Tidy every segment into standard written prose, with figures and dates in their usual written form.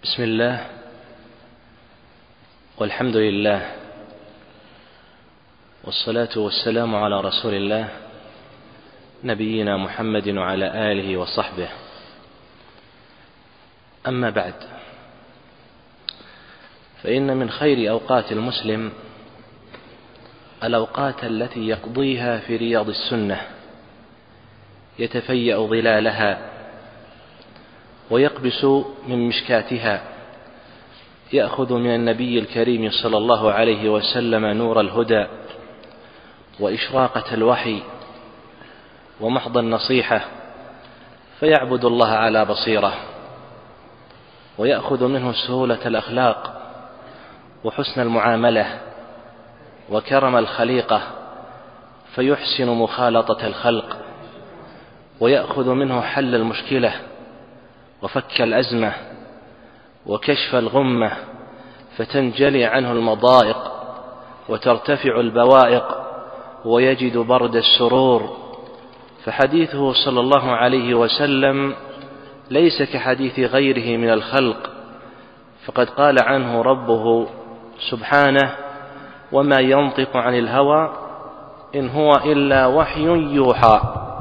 بسم الله والحمد لله والصلاة والسلام على رسول الله نبينا محمد وعلى آله وصحبه. أما بعد، فإن من خير أوقات المسلم الأوقات التي يقضيها في رياض السنة يتفيأ ظلالها ويقبس من مشكاتها، يأخذ من النبي الكريم صلى الله عليه وسلم نور الهدى وإشراقة الوحي ومحض النصيحة، فيعبد الله على بصيرة، ويأخذ منه سهولة الأخلاق وحسن المعاملة وكرم الخليقة، فيحسن مخالطة الخلق، ويأخذ منه حل المشكلة وفك الأزمة وكشف الغمة، فتنجلي عنه المضائق وترتفع البوائق ويجد برد السرور. فحديثه صلى الله عليه وسلم ليس كحديث غيره من الخلق، فقد قال عنه ربه سبحانه: وما ينطق عن الهوى إن هو إلا وحي يوحى.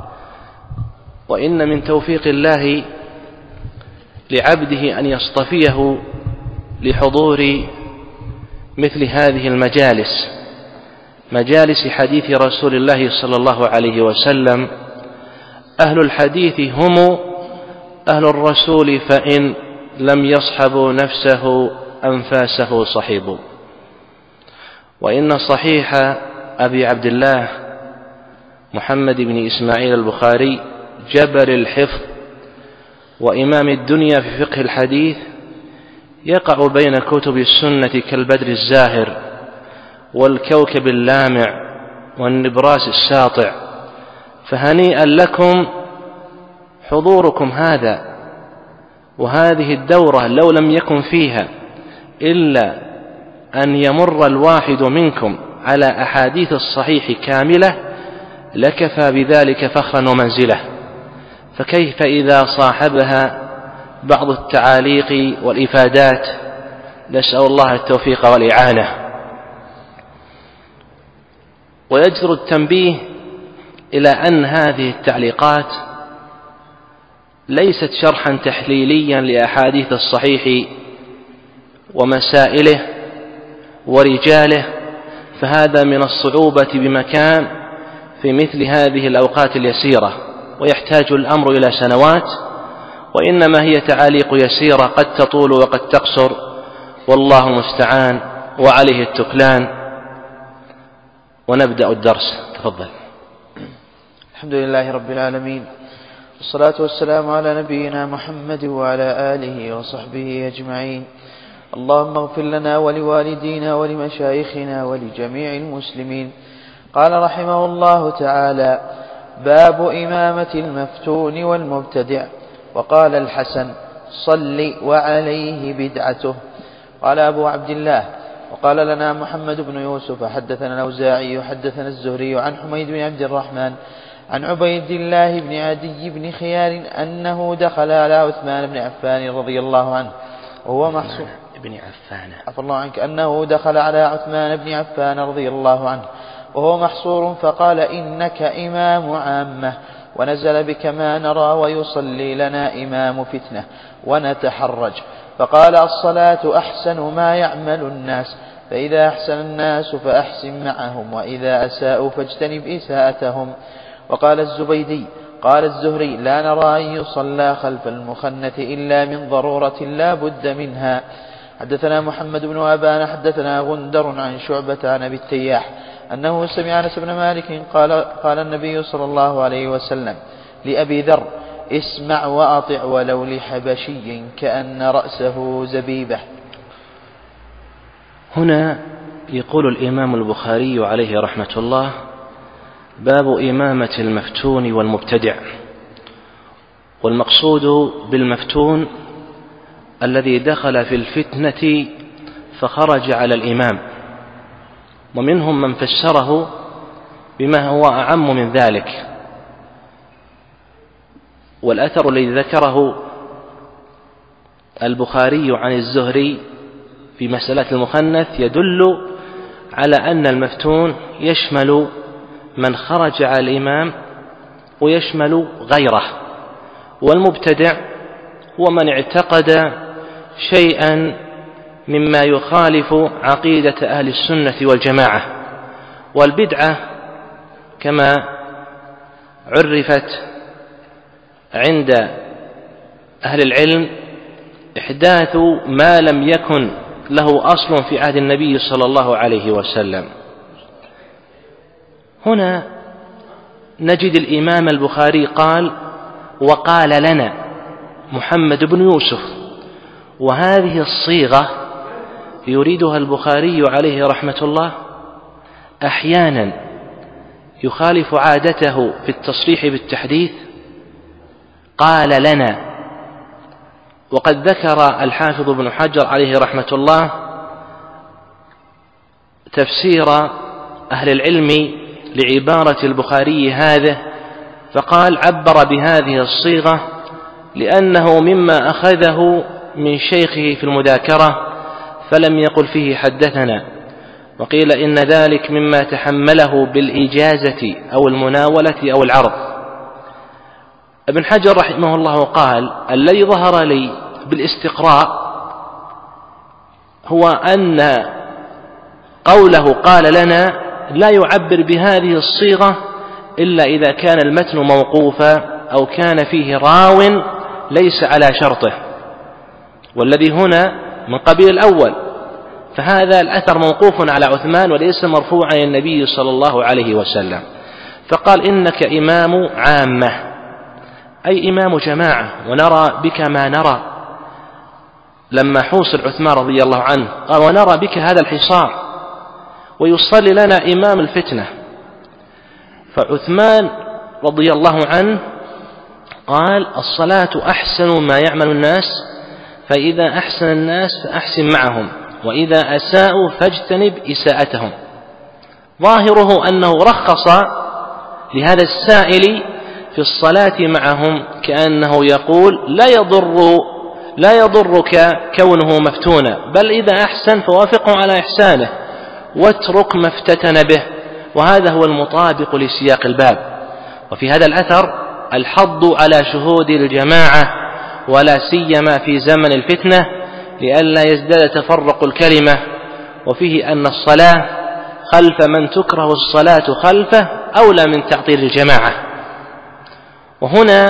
وإن من توفيق الله لعبده أن يصطفيه لحضور مثل هذه المجالس، مجالس حديث رسول الله صلى الله عليه وسلم. أهل الحديث هم أهل الرسول، فإن لم يصحبوا نفسه أنفاسه صحيبوا. وإن صحيح أبي عبد الله محمد بن إسماعيل البخاري جبل الحفظ وإمام الدنيا في فقه الحديث يقع بين كتب السنة كالبدر الزاهر والكوكب اللامع والنبراس الساطع، فهنيئا لكم حضوركم هذا وهذه الدورة، لو لم يكن فيها إلا أن يمر الواحد منكم على أحاديث الصحيح كاملة لكفى بذلك فخرا ومنزلة، فكيف إذا صاحبها بعض التعاليق والإفادات؟ نسأل الله التوفيق والإعانة. ويجدر التنبيه إلى أن هذه التعليقات ليست شرحا تحليليا لأحاديث الصحيح ومسائله ورجاله، فهذا من الصعوبة بمكان في مثل هذه الأوقات اليسيرة، ويحتاج الأمر إلى سنوات، وإنما هي تعاليق يسيرة قد تطول وقد تقصر، والله المستعان وعليه التكلان. ونبدأ الدرس. تفضل. الحمد لله رب العالمين، والصلاة والسلام على نبينا محمد وعلى آله وصحبه أجمعين. اللهم اغفر لنا ولوالدينا ولمشايخنا ولجميع المسلمين. قال رحمه الله تعالى: باب إمامة المفتون والمبتدع. وقال الحسن: صل وعليه بدعته. قال أبو عبد الله: وقال لنا محمد بن يوسف حدثنا الأوزاعي حدثنا الزهري عن حميد بن عبد الرحمن عن عبيد الله بن عدي بن خيار أنه دخل على عثمان بن عفان رضي الله عنه وهو محصور ابن عفان عفى الله عنك أنه دخل على عثمان بن عفان رضي الله عنه وهو محصور، فقال: إنك إمام عامة ونزل بك ما نرى، ويصلي لنا إمام فتنة ونتحرج. فقال: الصلاة أحسن ما يعمل الناس، فإذا أحسن الناس فأحسن معهم، وإذا أساءوا فاجتنب إساءتهم. وقال الزبيدي: قال الزهري: لا نرى أن يصلى خلف المخنة إلا من ضرورة لا بد منها. حدثنا محمد بن أبان حدثنا غندر عن شعبة عن أبي التياح أنه سمع أنس بن مالك قال النبي صلى الله عليه وسلم لأبي ذر: اسمع وأطع ولو لحبشي كأن رأسه زبيبة. هنا يقول الإمام البخاري عليه رحمة الله: باب إمامة المفتون والمبتدع. والمقصود بالمفتون الذي دخل في الفتنة فخرج على الإمام، ومنهم من فسره بما هو أعم من ذلك. والأثر الذي ذكره البخاري عن الزهري في مسألة المخنث يدل على أن المفتون يشمل من خرج على الإمام ويشمل غيره، والمبتدع هو من اعتقد شيئا مما يخالف عقيدة أهل السنة والجماعة. والبدعة كما عرفت عند أهل العلم إحداث ما لم يكن له أصل في عهد النبي صلى الله عليه وسلم. هنا نجد الإمام البخاري قال: وقال لنا محمد بن يوسف، وهذه الصيغة يريدها البخاري عليه رحمة الله أحيانا يخالف عادته في التصريح بالتحديث، قال لنا. وقد ذكر الحافظ ابن حجر عليه رحمة الله تفسير أهل العلم لعبارة البخاري هذه، فقال: عبر بهذه الصيغة لأنه مما أخذه من شيخه في المذاكرة فلم يقل فيه حدثنا، وقيل إن ذلك مما تحمله بالإجازة أو المناولة أو العرض. ابن حجر رحمه الله قال: الذي ظهر لي بالاستقراء هو أن قوله قال لنا لا يعبر بهذه الصيغة إلا إذا كان المتن موقوفا أو كان فيه راو ليس على شرطه، والذي هنا من قبيل الأول، فهذا الأثر موقوف على عثمان وليس مرفوعا عن النبي صلى الله عليه وسلم. فقال: إنك إمام عامة، أي إمام جماعة، ونرى بك ما نرى. لما حوصر عثمان رضي الله عنه قال: ونرى بك هذا الحصار ويصلي لنا إمام الفتنة. فعثمان رضي الله عنه قال: الصلاة أحسن ما يعمل الناس، فإذا أحسن الناس فأحسن معهم، وإذا أساءوا فاجتنب إساءتهم. ظاهره أنه رخص لهذا السائل في الصلاة معهم، كأنه يقول: لا يضرك كونه مفتونا، بل إذا أحسن فوافقه على إحسانه واترك ما افتتن به. وهذا هو المطابق لسياق الباب. وفي هذا الأثر الحض على شهود الجماعة، ولا سيما في زمن الفتنة، لئلا يزداد تفرق الكلمة. وفيه أن الصلاة خلف من تكره الصلاة خلفه أولى من تعطيل الجماعة. وهنا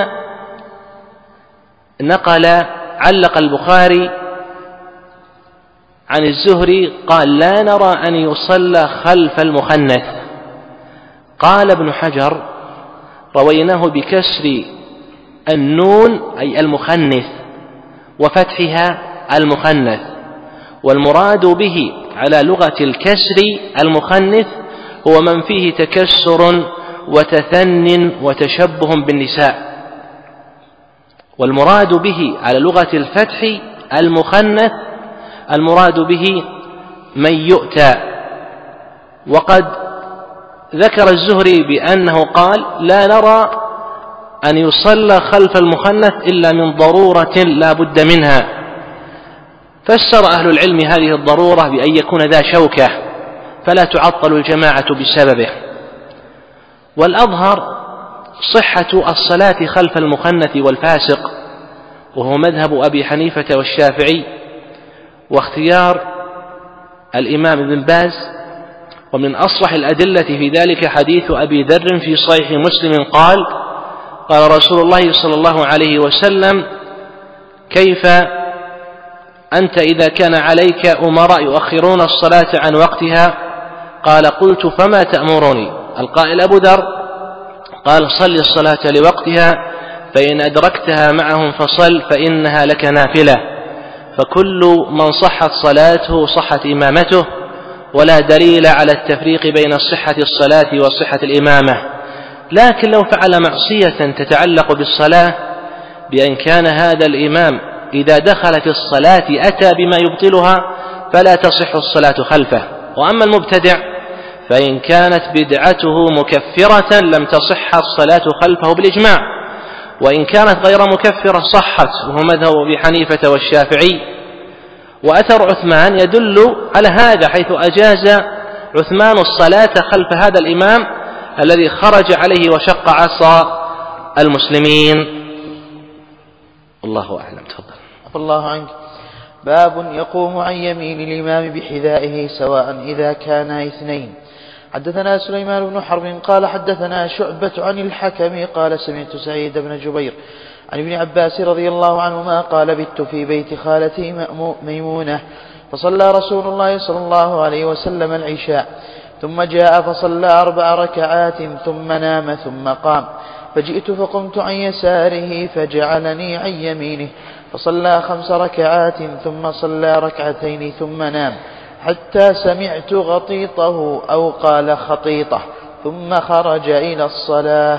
علق البخاري عن الزهري قال: لا نرى أن يصلى خلف المخنث. قال ابن حجر: رويناه بكسر النون أي المخنث وفتحها المخنث، والمراد به على لغة الكسر المخنث هو من فيه تكسر وتثن وتشبه بالنساء، والمراد به على لغة الفتح المخنث المراد به من يؤتى. وقد ذكر الزهري بأنه قال: لا نرى أن يصلى خلف المخنث إلا من ضرورة لا بد منها. فسر أهل العلم هذه الضرورة بأن يكون ذا شوكة فلا تعطل الجماعة بسببه. والأظهر صحة الصلاة خلف المخنث والفاسق، وهو مذهب أبي حنيفة والشافعي، واختيار الإمام ابن باز. ومن أصرح الأدلة في ذلك حديث أبي ذر في صحيح مسلم قال: قال رسول الله صلى الله عليه وسلم: كيف أنت إذا كان عليك أمراء يؤخرون الصلاة عن وقتها؟ قال: قلت: فما تأمرني؟ القائل أبو ذر قال: صل الصلاة لوقتها، فإن أدركتها معهم فصل، فإنها لك نافلة. فكل من صحت صلاته صحت إمامته، ولا دليل على التفريق بين صحة الصلاة وصحة الإمامة. لكن لو فعل معصية تتعلق بالصلاة، بأن كان هذا الإمام إذا دخل في الصلاة أتى بما يبطلها، فلا تصح الصلاة خلفه. وأما المبتدع فإن كانت بدعته مكفرة لم تصح الصلاة خلفه بالإجماع. وإن كانت غير مكفرة صحت، وهو مذهب أبي حنيفة والشافعي. وأثر عثمان يدل على هذا، حيث أجاز عثمان الصلاة خلف هذا الإمام الذي خرج عليه وشق عصا المسلمين. الله أعلم. تفضل. عفى الله عنك. باب يقوم عن يمين الإمام بحذائه سواء إذا كانا اثنين. حدثنا سليمان بن حرب قال حدثنا شعبة عن الحكم قال سمعت سعيد بن جبير عن ابن عباس رضي الله عنهما قال بت في بيت خالتي ميمونة فصلى رسول الله صلى الله عليه وسلم العشاء ثم جاء فصلى 4 ركعات ثم نام ثم قام، فجئت فقمت عن يساره فجعلني عن يمينه فصلى 5 ركعات ثم صلى 2 ركعتين ثم نام حتى سمعت غطيطه أو قال خطيطه ثم خرج إلى الصلاة.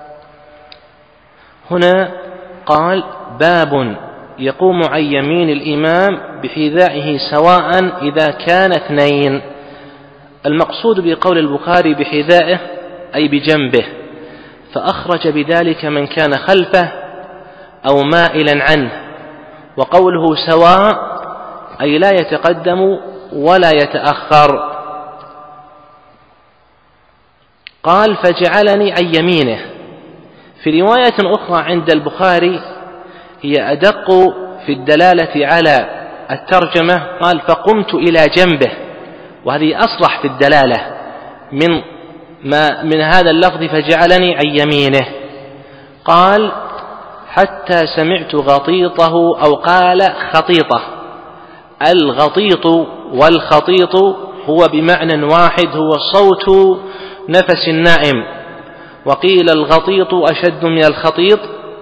هنا قال باب يقوم عن يمين الإمام بحذائه سواء إذا كان 2. المقصود بقول البخاري بحذائه أي بجنبه، فأخرج بذلك من كان خلفه أو مائلا عنه. وقوله سواء أي لا يتقدم ولا يتأخر. قال فجعلني عن يمينه. في رواية أخرى عند البخاري هي أدق في الدلالة على الترجمة، قال فقمت إلى جنبه، وهذه أصرح في الدلالة من هذا اللفظ فجعلني عن يمينه. قال حتى سمعت غطيطه أو قال خطيطه. الغطيط والخطيط هو بمعنى واحد، هو صوت نفس النائم، وقيل الغطيط أشد من الخطيط.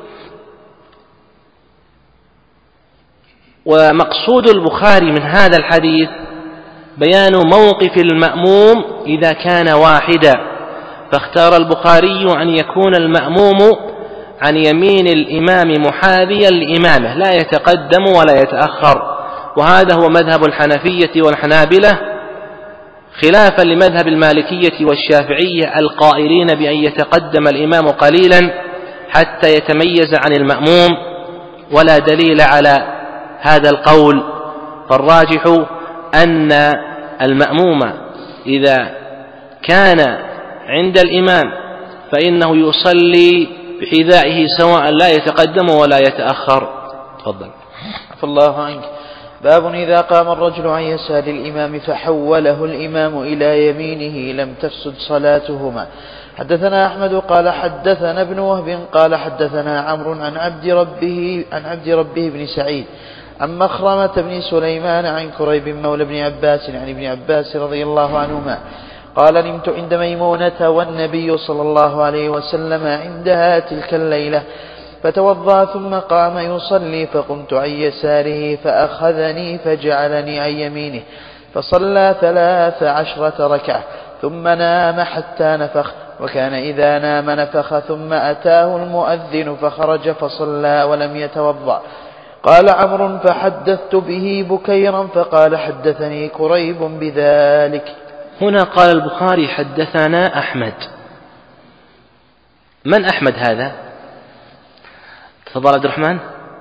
ومقصود البخاري من هذا الحديث بيان موقف المأموم إذا كان واحدا، فاختار البخاري أن يكون المأموم عن يمين الإمام محاذيا لإمامه لا يتقدم ولا يتأخر، وهذا هو مذهب الحنفية والحنابلة، خلافا لمذهب المالكية والشافعية القائلين بأن يتقدم الإمام قليلا حتى يتميز عن المأموم، ولا دليل على هذا القول. فالراجح أن المأموم إذا كان عند الإمام فإنه يصلي بحذائه سواء لا يتقدم ولا يتأخر. تفضل. عفى الله عنك. باب إذا قام الرجل عن يسار الإمام فحوله الإمام إلى يمينه لم تفسد صلاتهما. حدثنا أحمد قال حدثنا ابن وهب قال حدثنا عمرو عن عبد ربه بن سعيد عن مخرمة بن سليمان عن كريب مولى بن عباس عن ابن عباس رضي الله عنهما قال نمت عند ميمونة والنبي صلى الله عليه وسلم عندها تلك الليلة، فتوضأ ثم قام يصلي، فقمت عن يساره فأخذني فجعلني عن يمينه فصلى 13 ركعة ثم نام حتى نفخ، وكان إذا نام نفخ، ثم أتاه المؤذن فخرج فصلى ولم يتوضأ. قال عمرو فحدثت به بكيرا فقال حدثني كريب بذلك. هنا قال البخاري حدثنا أحمد. من أحمد هذا؟ تفضل عبد الرحمن.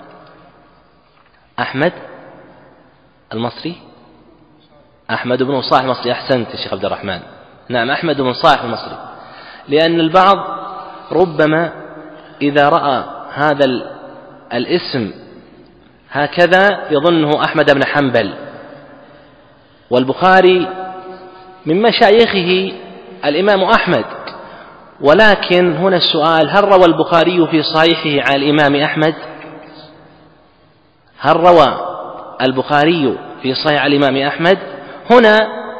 أحمد المصري، أحمد بن صالح المصري. أحسنت يا شيخ عبد الرحمن، نعم أحمد بن صالح المصري، لأن البعض ربما إذا رأى هذا الاسم هكذا يظنه أحمد بن حنبل، والبخاري من مشايخه الإمام أحمد. ولكن هنا السؤال: هل روى البخاري في صحيحه عن الإمام أحمد؟ هل روى البخاري في صحيح الإمام أحمد؟ هنا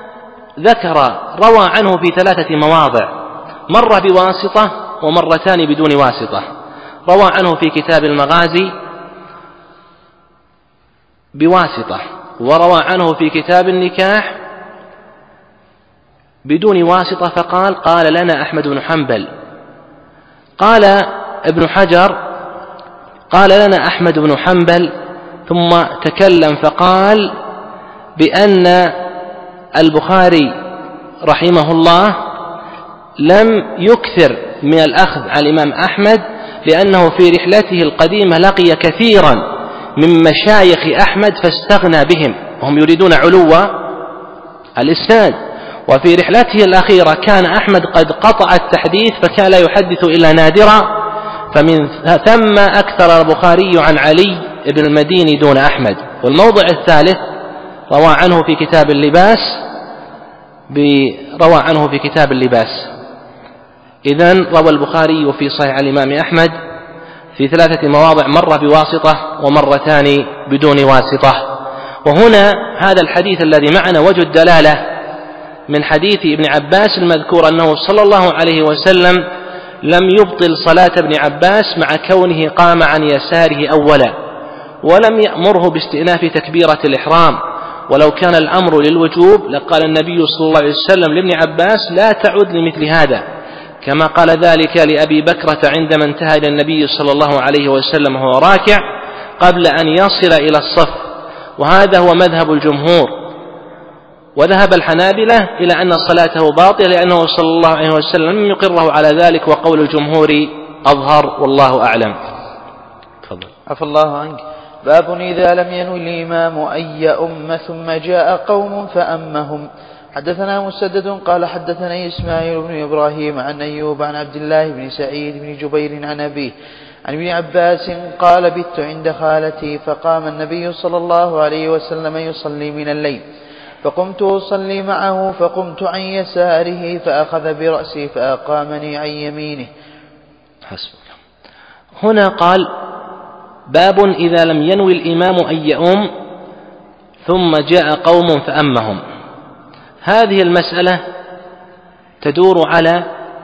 روى عنه في 3 مواضع، مرة بواسطة ومرتان بدون واسطة. روى عنه في كتاب المغازي بواسطة، وروى عنه في كتاب النكاح بدون واسطة، قال لنا أحمد بن حنبل. قال ابن حجر قال لنا أحمد بن حنبل، ثم تكلم فقال بأن البخاري رحمه الله لم يكثر من الأخذ عن الإمام أحمد، لأنه في رحلته القديمة لقي كثيرا من مشايخ أحمد فاستغنى بهم، وهم يريدون علو الإسناد. وفي رحلته الأخيرة كان أحمد قد قطع التحديث فكان لا يحدث إلا نادرا، فمن ثم أكثر البخاري عن علي بن المديني دون أحمد. والموضع الثالث روى عنه في كتاب اللباس. إذن روى البخاري في صحيح الإمام أحمد في 3 مواضع، مرة بواسطة ومرتان بدون واسطة. وهنا هذا الحديث الذي معنا وجه الدلالة من حديث ابن عباس المذكور أنه صلى الله عليه وسلم لم يبطل صلاة ابن عباس مع كونه قام عن يساره أولا، ولم يأمره باستئناف تكبيرة الإحرام. ولو كان الأمر للوجوب لقال النبي صلى الله عليه وسلم لابن عباس لا تعد لمثل هذا، كما قال ذلك لأبي بكرة عندما انتهى إلى النبي صلى الله عليه وسلم وهو راكع قبل أن يصل إلى الصف. وهذا هو مذهب الجمهور. وذهب الحنابلة إلى أن صلاته باطلة لأنه صلى الله عليه وسلم لم يقره على ذلك، وقول الجمهور أظهر والله أعلم. تفضل. عفى الله عنك. باب إذا لم ينوي الإمام أن يؤم ثم جاء قوم فأمهم. حدثنا مسدد قال حدثنا إسماعيل بن إبراهيم عن أيوب عن عبد الله بن سعيد بن جبير عن أبيه عن ابن عباس قال بت عند خالتي فقام النبي صلى الله عليه وسلم يصلي من الليل، فقمت أصلي معه، فقمت عن يساره فأخذ برأسي فأقامني عن يمينه. حسبك. هنا قال باب إذا لم ينوي الإمام أن يؤم ثم جاء قوم فأمهم. هذه المسألة تدور على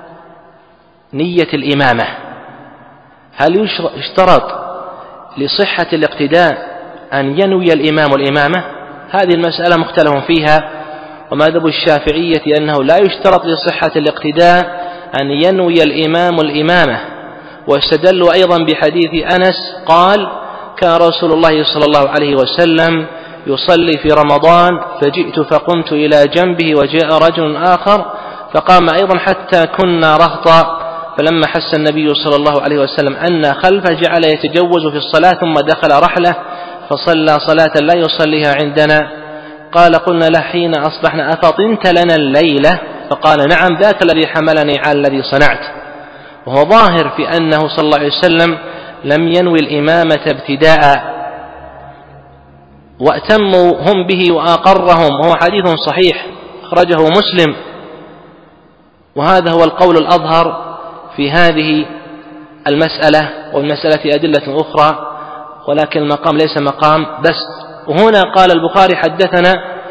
نية الإمامة. هل يشترط لصحة الاقتداء أن ينوي الإمام الإمامة؟ هذه المسألة مختلف فيها، ومذهب الشافعية أنه لا يشترط لصحة الاقتداء أن ينوي الإمام الإمامة. واستدلوا أيضا بحديث أنس قال كان رسول الله صلى الله عليه وسلم يصلي في رمضان فجئت فقمت إلى جنبه وجاء رجل آخر فقام أيضا حتى كنا رهطا، فلما حس النبي صلى الله عليه وسلم أن خلفه جعل يتجوز في الصلاة ثم دخل رحله فصلى صلاة لا يصليها عندنا. قال قلنا له حين أصبحنا أفطنت لنا الليلة؟ فقال نعم ذاك الذي حملني على الذي صنعت. وهو ظاهر في أنه صلى الله عليه وسلم لم ينوي الإمامة ابتداء، وأتموا هم به وأقرهم، وهو حديث صحيح أخرجه مسلم. وهذا هو القول الأظهر في هذه المسألة، والمسألة أدلة أخرى، ولكن المقام ليس مقام بس. وهنا قال البخاري حدثنا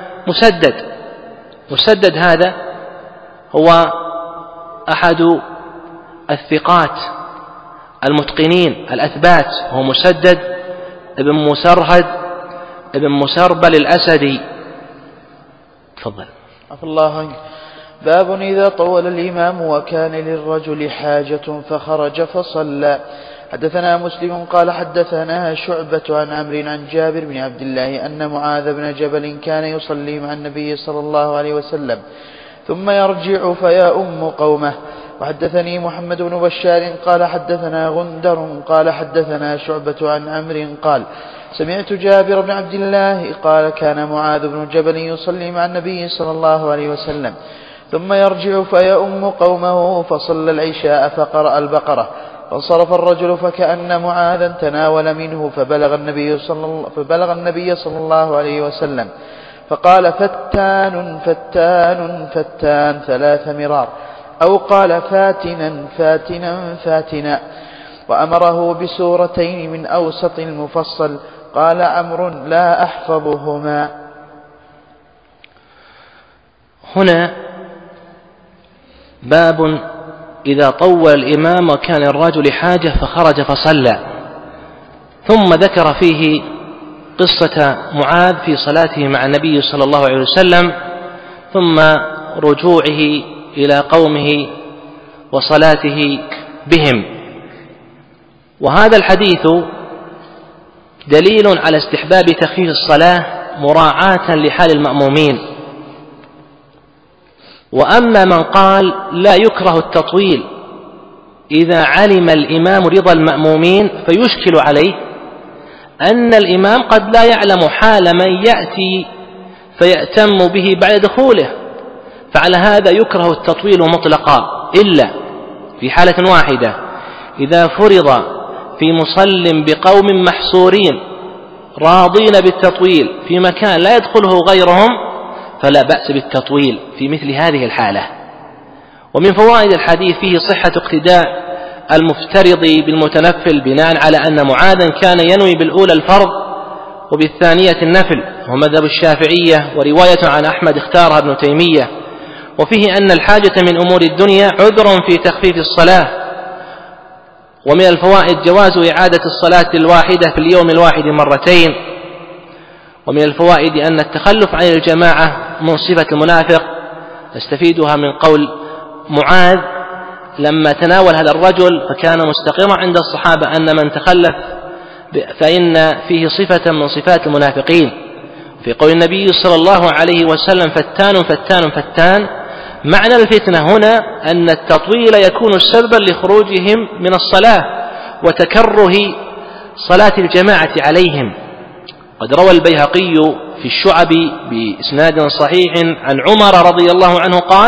مسدد هذا هو أحد الثقات المتقنين الأثبات، هو مسدد ابن مسرهد ابن مسربل الأسدي. تفضل. عفى الله عنك. باب إذا طول الإمام وكان للرجل حاجة فخرج فصلى. حدثنا مسلم قال حدثنا شعبة عن عمرو عن جابر بن عبد الله أن معاذ بن جبل كان يصلي مع النبي صلى الله عليه وسلم ثم يرجع فيؤم قومه. وحدثني محمد بن بشار قال حدثنا غندر قال حدثنا شعبة عن عمرو قال سمعت جابر بن عبد الله قال كان معاذ بن جبل يصلي مع النبي صلى الله عليه وسلم ثم يرجع فيؤم قومه فصلى العشاء فقرأ البقرة، فانصرف الرجل فكأن معاذا تناول منه فبلغ النبي صلى الله عليه وسلم فقال فتان فتان فتان 3 مرار، أو قال فاتنا فاتنا فاتنا، وأمره بسورتين من أوسط المفصل. قال عمرو لا أحفظهما. هنا باب إذا طول الإمام وكان الرجل حاجة فخرج فصلى، ثم ذكر فيه قصة معاذ في صلاته مع النبي صلى الله عليه وسلم ثم رجوعه إلى قومه وصلاته بهم. وهذا الحديث دليل على استحباب تخفيف الصلاة مراعاة لحال المأمومين. وأما من قال لا يكره التطويل إذا علم الإمام رضا المأمومين فيشكل عليه أن الإمام قد لا يعلم حال من يأتي فيأتم به بعد دخوله، فعلى هذا يكره التطويل مطلقا، إلا في حالة واحدة: إذا فرض في مصل بقوم محصورين راضين بالتطويل في مكان لا يدخله غيرهم فلا بأس بالتطويل في مثل هذه الحالة. ومن فوائد الحديث فيه صحة اقتداء المفترض بالمتنفل بناء على أن معاذا كان ينوي بالأولى الفرض وبالثانية النفل، وهو مذهب الشافعية، ورواية عن أحمد اختارها ابن تيمية. وفيه أن الحاجة من أمور الدنيا عذر في تخفيف الصلاة. ومن الفوائد جواز إعادة الصلاة الواحدة في اليوم الواحد مرتين. ومن الفوائد أن التخلف عن الجماعة من صفة المنافق، نستفيدها من قول معاذ لما تناول هذا الرجل فكان مستقرا عند الصحابة أن من تخلف فإن فيه صفة من صفات المنافقين. في قول النبي صلى الله عليه وسلم: فتان فتان فتان، معنى الفتنة هنا أن التطويل يكون سببا لخروجهم من الصلاة وتكره صلاة الجماعة عليهم. قد روى البيهقي في الشعب بإسناد صحيح عن عمر رضي الله عنه قال: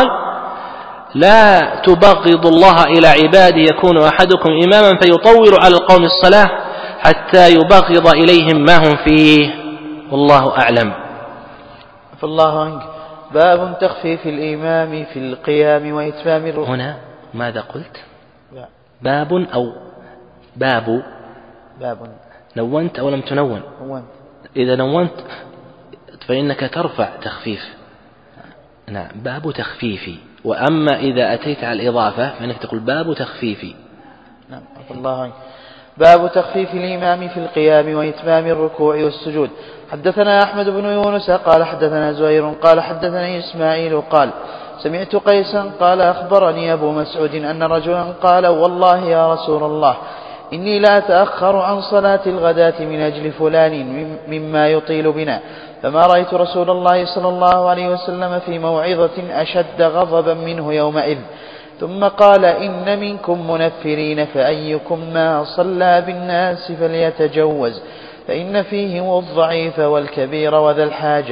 لا تبغض الله إلى عباده يكون أحدكم إماما فيطول على القوم الصلاة حتى يبغض إليهم ما هم فيه، والله أعلم. فالله عنك. باب تخفيف الإمام في القيام وإتمام الركوع. هنا ماذا قلت؟ باب أو باب؟ باب. نونت أو لم تنون؟ نونت. إذا نونت فإنك ترفع تخفيف. نعم، باب تخفيفي. وأما إذا أتيت على الإضافة فإنك تقول باب تخفيفي. نعم. الله عنك. باب تخفيف الإمام في القيام وإتمام الركوع والسجود. حدثنا أحمد بن يونس قال حدثنا زهير قال حدثني إسماعيل قال سمعت قيسا قال أخبرني أبو مسعود أن رجلا قال: والله يا رسول الله، إني لا أتأخر عن صلاة الغداة من أجل فلان مما يطيل بنا، فما رأيت رسول الله صلى الله عليه وسلم في موعظة أشد غضبا منه يومئذ. ثم قال: إن منكم منفرين، فأيكم ما صلى بالناس فليتجوز، فإن فيهم الضعيف والكبير وذا الحاجة.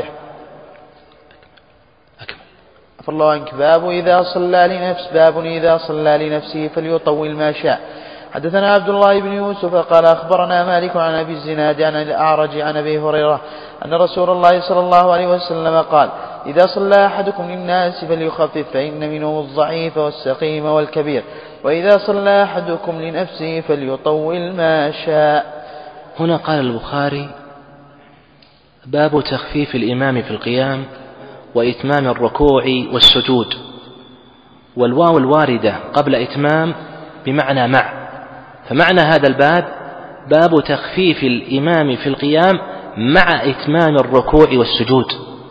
فالله عنك. باب إذا صلى لنفسه فليطول ما شاء. حدثنا عبد الله بن يوسف قال أخبرنا مالك عن أبي الزناد عن الأعرج عن أبي هريرة أن رسول الله صلى الله عليه وسلم قال: إذا صلى أحدكم للناس فليخفف، فإن منهم الضعيف والسقيم والكبير، وإذا صلى أحدكم لنفسه فليطول ما شاء. هنا قال البخاري: باب تخفيف الإمام في القيام وإتمام الركوع والسجود. والواو الواردة قبل إتمام بمعنى مع، فمعنى هذا الباب باب تخفيف الإمام في القيام مع إتمام الركوع والسجود.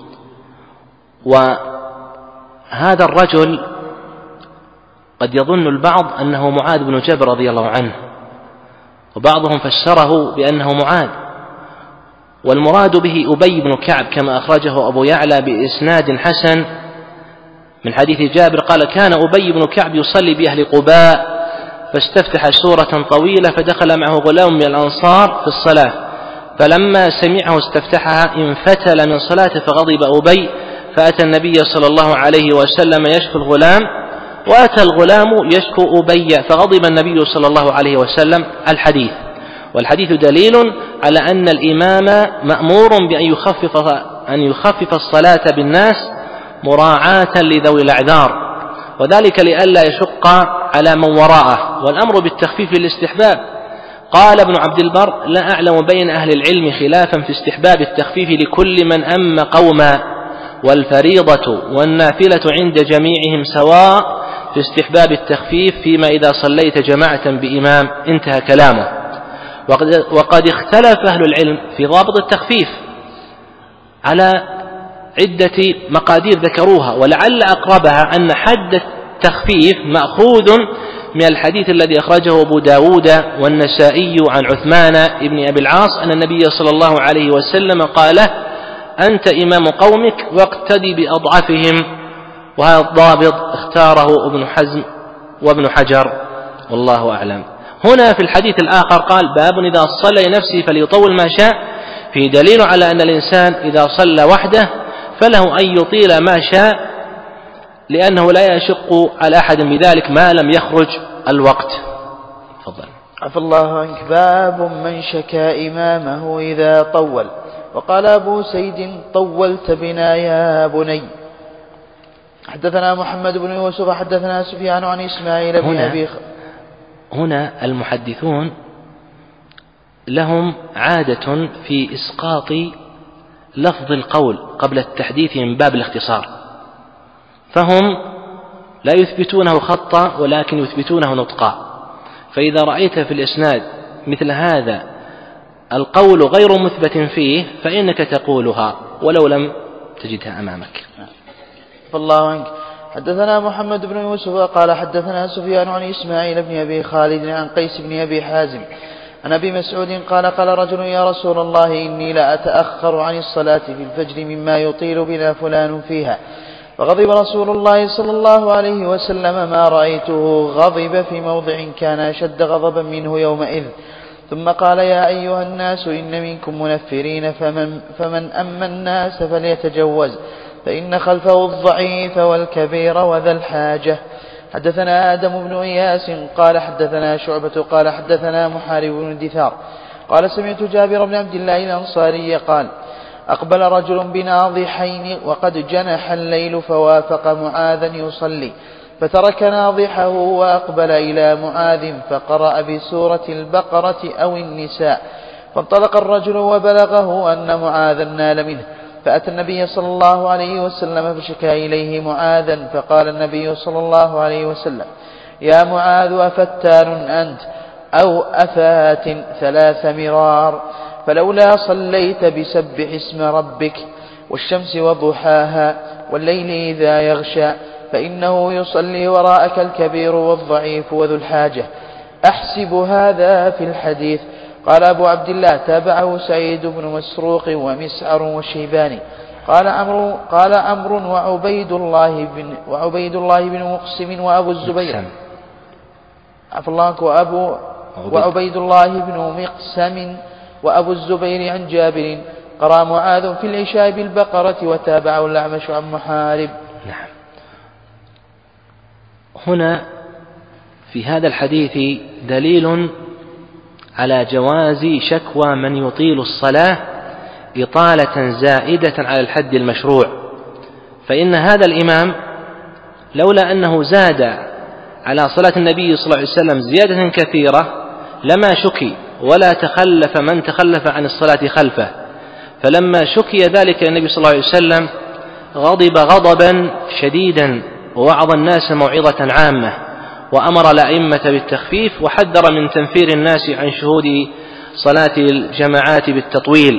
وهذا الرجل قد يظن البعض أنه معاذ بن جبل رضي الله عنه، وبعضهم فسره بأنه معاذ، والمراد به أبي بن كعب كما أخرجه أبو يعلى بإسناد حسن من حديث جابر قال: كان أبي بن كعب يصلي بأهل قباء فاستفتح سورة طويلة فدخل معه غلام من الأنصار في الصلاة، فلما سمعه استفتحها انفتل من صلاته فغضب أبي، فأتى النبي صلى الله عليه وسلم يشكو الغلام، وأتى الغلام يشكو أبي، فغضب النبي صلى الله عليه وسلم. الحديث. والحديث دليل على أن الإمام مأمور بأن يخفف الصلاة بالناس مراعاة لذوي الأعذار، وذلك لئلا يشق على من وراءه، والأمر بالتخفيف للاستحباب. قال ابن عبد البر: لا أعلم بين أهل العلم خلافا في استحباب التخفيف لكل من أم قوما، والفريضة والنافلة عند جميعهم سواء في استحباب التخفيف فيما إذا صليت جماعة بإمام. انتهى كلامه. وقد اختلف أهل العلم في ضابط التخفيف على عدة مقادير ذكروها، ولعل أقربها أن حد التخفيف مأخوذ من الحديث الذي أخرجه أبو داود والنسائي عن عثمان بن أبي العاص أن النبي صلى الله عليه وسلم قال: أنت إمام قومك واقتدي بأضعفهم. وهذا الضابط اختاره ابن حزم وابن حجر والله أعلم. هنا في الحديث الآخر قال باب إذا صلى لنفسه فليطول ما شاء، في دليل على أن الإنسان إذا صلى وحده فله أن يطيل ما شاء، لأنه لا يشق على أحد بذلك ما لم يخرج الوقت. تفضل. عفى الله عنك. باب من شكى إمامه إذا طول. وقال أبو سيد طولت بنا يا بني. حدثنا محمد بن يوسف حدثنا سفيان عن إسماعيل بن أبي هنا المحدثون لهم عادة في إسقاط لفظ القول قبل التحديث من باب الاختصار، فهم لا يثبتونه خطا ولكن يثبتونه نطقا. فإذا رأيت في الإسناد مثل هذا القول غير مثبت فيه فإنك تقولها ولو لم تجدها أمامك. فالله عنك. حدثنا محمد بن يوسف قال حدثنا سفيان عن إسماعيل بن أبي خالد عن قيس بن أبي حازم عن أبي مسعود قال قال رجل يا رسول الله إني لا أتأخر عن الصلاة في الفجر مما يطيل بنا فلان فيها، فغضب رسول الله صلى الله عليه وسلم ما رأيته غضب في موضع كان أشد غضبا منه يومئذ، ثم قال يا أيها الناس إن منكم منفرين فمن أما الناس فليتجوز فإن خلفه الضعيف والكبير وذا الحاجة. حدثنا آدم بن إياس قال حدثنا شعبة قال حدثنا محارب بن دثار قال سمعت جابر بن عبد الله الأنصاري قال أقبل رجل بناضحين وقد جنح الليل فوافق معاذا يصلي، فترك ناضحه وأقبل إلى معاذ فقرأ بسورة البقرة أو النساء، فانطلق الرجل وبلغه أن معاذا نال منه، فأتى النبي صلى الله عليه وسلم فشكى إليه معاذا، فقال النبي صلى الله عليه وسلم يا معاذ أفتان أنت أو أفات 3 مرار، فلولا صليت بسبح اسم ربك والشمس وضحاها والليل إذا يغشى فإنه يصلي وراءك الكبير والضعيف وذو الحاجة. أحسب هذا في الحديث. قال أبو عبد الله تابعه سعيد بن مسروق ومسعر والشيباني. قال عمرو وعبيد الله بن مقسم وأبو الزبير وعبيد الله بن مقسم وأبو الزبير عن جابر قرأ معاذ في العشاء بالبقرة وتابعه الأعمش عن محارب. نعم. هنا في هذا الحديث دليل على جواز شكوى من يطيل الصلاة إطالة زائدة على الحد المشروع، فإن هذا الإمام لولا أنه زاد على صلاة النبي صلى الله عليه وسلم زيادة كثيرة لما شكي ولا تخلف من تخلف عن الصلاة خلفه، فلما شكي ذلك النبي صلى الله عليه وسلم غضب غضبا شديدا ووعظ الناس موعظة عامة، وأمر الأئمة بالتخفيف وحذر من تنفير الناس عن شهود صلاة الجماعات بالتطويل.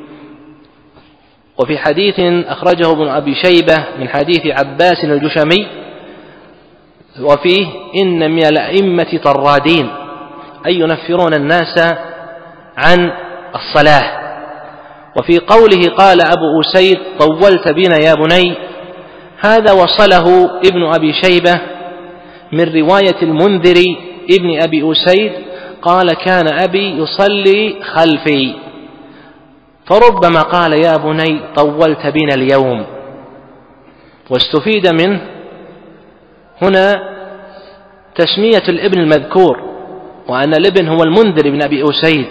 وفي حديث أخرجه ابن أبي شيبة من حديث عباس الجشمي وفيه إن من الأئمة طرادين أي ينفرون الناس عن الصلاة. وفي قوله قال أبو أسيد طولت بنا يا بني، هذا وصله ابن أبي شيبة من رواية المنذر ابن أبي أسيد قال كان أبي يصلي خلفي، فربما قال يا بني طولت بنا اليوم. واستفيد منه هنا تسمية الابن المذكور، وأن الابن هو المنذر ابن أبي أسيد،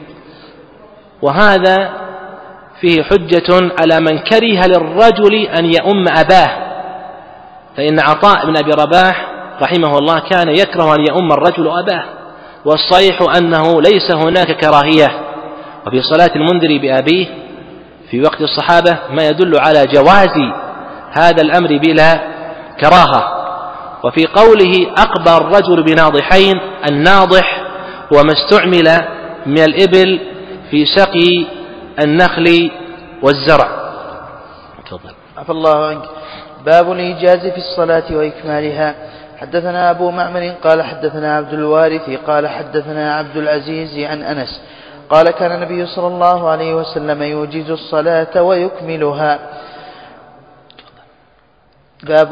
وهذا فيه حجة على من كره للرجل أن يؤم أباه، فإن عطاء بن أبي رباح رحمه الله كان يكره أن يؤم الرجل أباه، والصحيح أنه ليس هناك كراهية، وفي صلاة المنذر بأبيه في وقت الصحابة ما يدل على جواز هذا الأمر بلا كراهة. وفي قوله أقبل الرجل بناضحين، الناضح هو ما استعمل من الإبل في سقي النخل والزرع. تفضل. عفى الله عنك. باب الإيجاز في الصلاة وإكمالها. حدثنا أبو معمر قال حدثنا عبد الوارث قال حدثنا عبد العزيز عن أنس قال كان النبي صلى الله عليه وسلم يوجز الصلاة ويكملها.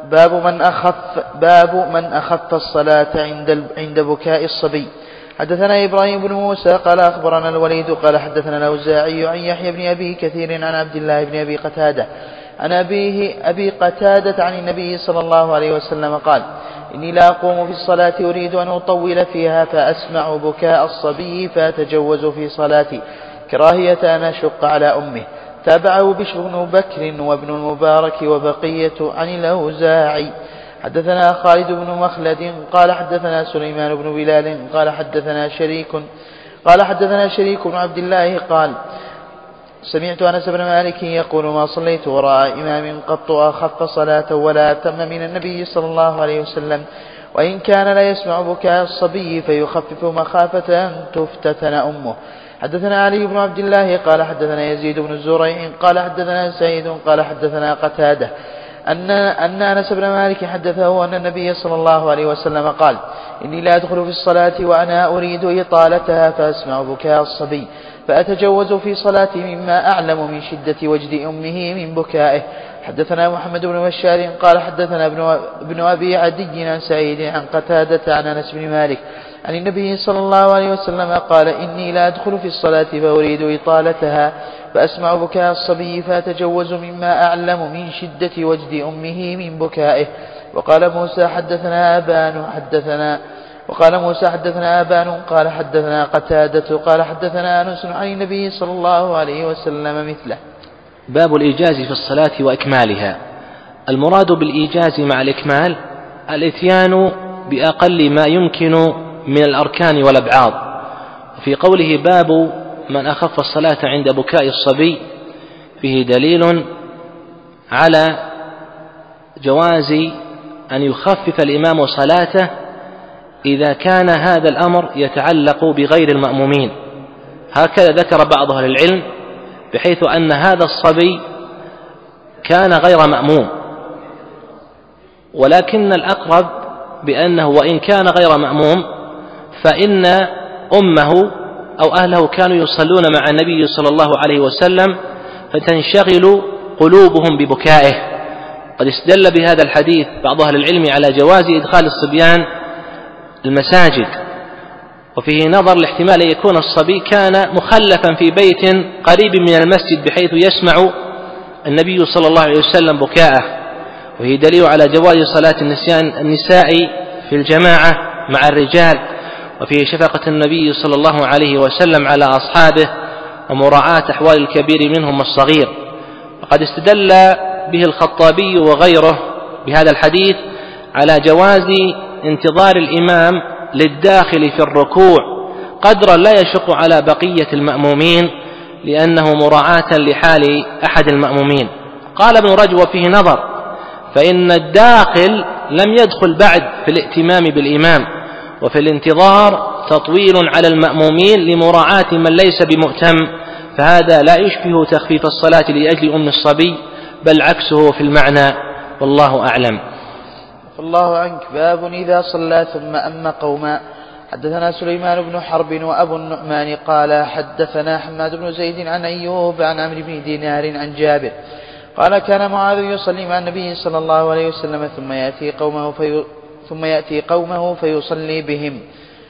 باب من أخف الصلاة عند بكاء الصبي. حدثنا إبراهيم بن موسى قال أخبرنا الوليد قال حدثنا الأوزاعي عن يحيى بن أبي كثير عن عبد الله بن أبي قتادة عن أبي قتادة عن النبي صلى الله عليه وسلم قال: إني لا أقوم في الصلاة أريد أن أطول فيها فأسمع بكاء الصبي فأتجوز في صلاتي كراهية أن أشق على أمه. تابعه بشر بن بكر وابن المبارك وبقية عن الأوزاعي. حدثنا خالد بن مخلد قال حدثنا سليمان بن بلال قال حدثنا شريك بن عبد الله قال: سمعت أنس بن مالك يقول: ما صليت وراء إمام قط أخف صلاة ولا أتم من النبي صلى الله عليه وسلم، وإن كان لا يسمع بكاء الصبي فيخفف مخافة أن تفتتن أمه. حدثنا علي بن عبد الله قال حدثنا يزيد بن زريع قال حدثنا سعيد قال حدثنا قتادة أن أنس بن مالك حدثه أن النبي صلى الله عليه وسلم قال: إني لا أدخل في الصلاة وأنا أريد إطالتها فأسمع بكاء الصبي فأتجوز في صلاتي مما أعلم من شدة وجد أمه من بكائه. حدثنا محمد بن بشار قال حدثنا ابن أبي عدي عن سعيد عن قتادة عن أنس بن مالك عن النبي صلى الله عليه وسلم قال: إني لا أدخل في الصلاة فأريد إطالتها فأسمع بكاء الصبي فأتجوز مما أعلم من شدة وجد أمه من بكائه. وقال موسى حدثنا آبان قال حدثنا قتادة قال حدثنا أنس عن النبي صلى الله عليه وسلم مثله. باب الإيجاز في الصلاة وإكمالها. المراد بالإيجاز مع الإكمال الإتيان بأقل ما يمكن من الأركان والأبعاض. في قوله: باب من أخف الصلاة عند بكاء الصبي، فيه دليل على جواز أن يخفف الإمام صلاته إذا كان هذا الأمر يتعلق بغير المأمومين. هكذا ذكر بعض أهل العلم، بحيث أن هذا الصبي كان غير مأموم، ولكن الأقرب بأنه وإن كان غير مأموم فإن أمه أو أهله كانوا يصلون مع النبي صلى الله عليه وسلم فتنشغل قلوبهم ببكائه. قد استدل بهذا الحديث بعض أهل العلم على جواز إدخال الصبيان المساجد، وفيه نظر لاحتمال أن يكون الصبي كان مخلفا في بيت قريب من المسجد بحيث يسمع النبي صلى الله عليه وسلم بكاءه، وهي دليل على جواز صلاة النساء في الجماعة مع الرجال، وفيه شفقة النبي صلى الله عليه وسلم على أصحابه ومراعاة أحوال الكبير منهم الصغير. وقد استدل به الخطابي وغيره بهذا الحديث على جواز انتظار الإمام للداخل في الركوع قدرا لا يشق على بقية المأمومين، لأنه مراعاة لحال أحد المأمومين. قال ابن رجب: وفيه نظر، فإن الداخل لم يدخل بعد في الائتمام بالإمام، وفي الانتظار تطويل على المأمومين لمراعاة من ليس بمؤتم، فهذا لا يشبه تخفيف الصلاة لأجل أم الصبي، بل عكسه في المعنى، والله أعلم. الله عنك. باب إذا صلى ثم أم قوما. حدثنا سليمان بن حرب وأبو النعمان قال حدثنا حماد بن زيد عن أيوب عن عمرو بن دينار عن جابر قال: كان معاذ يصلي مع النبي صلى الله عليه وسلم ثم يأتي قومه فيصلي بهم.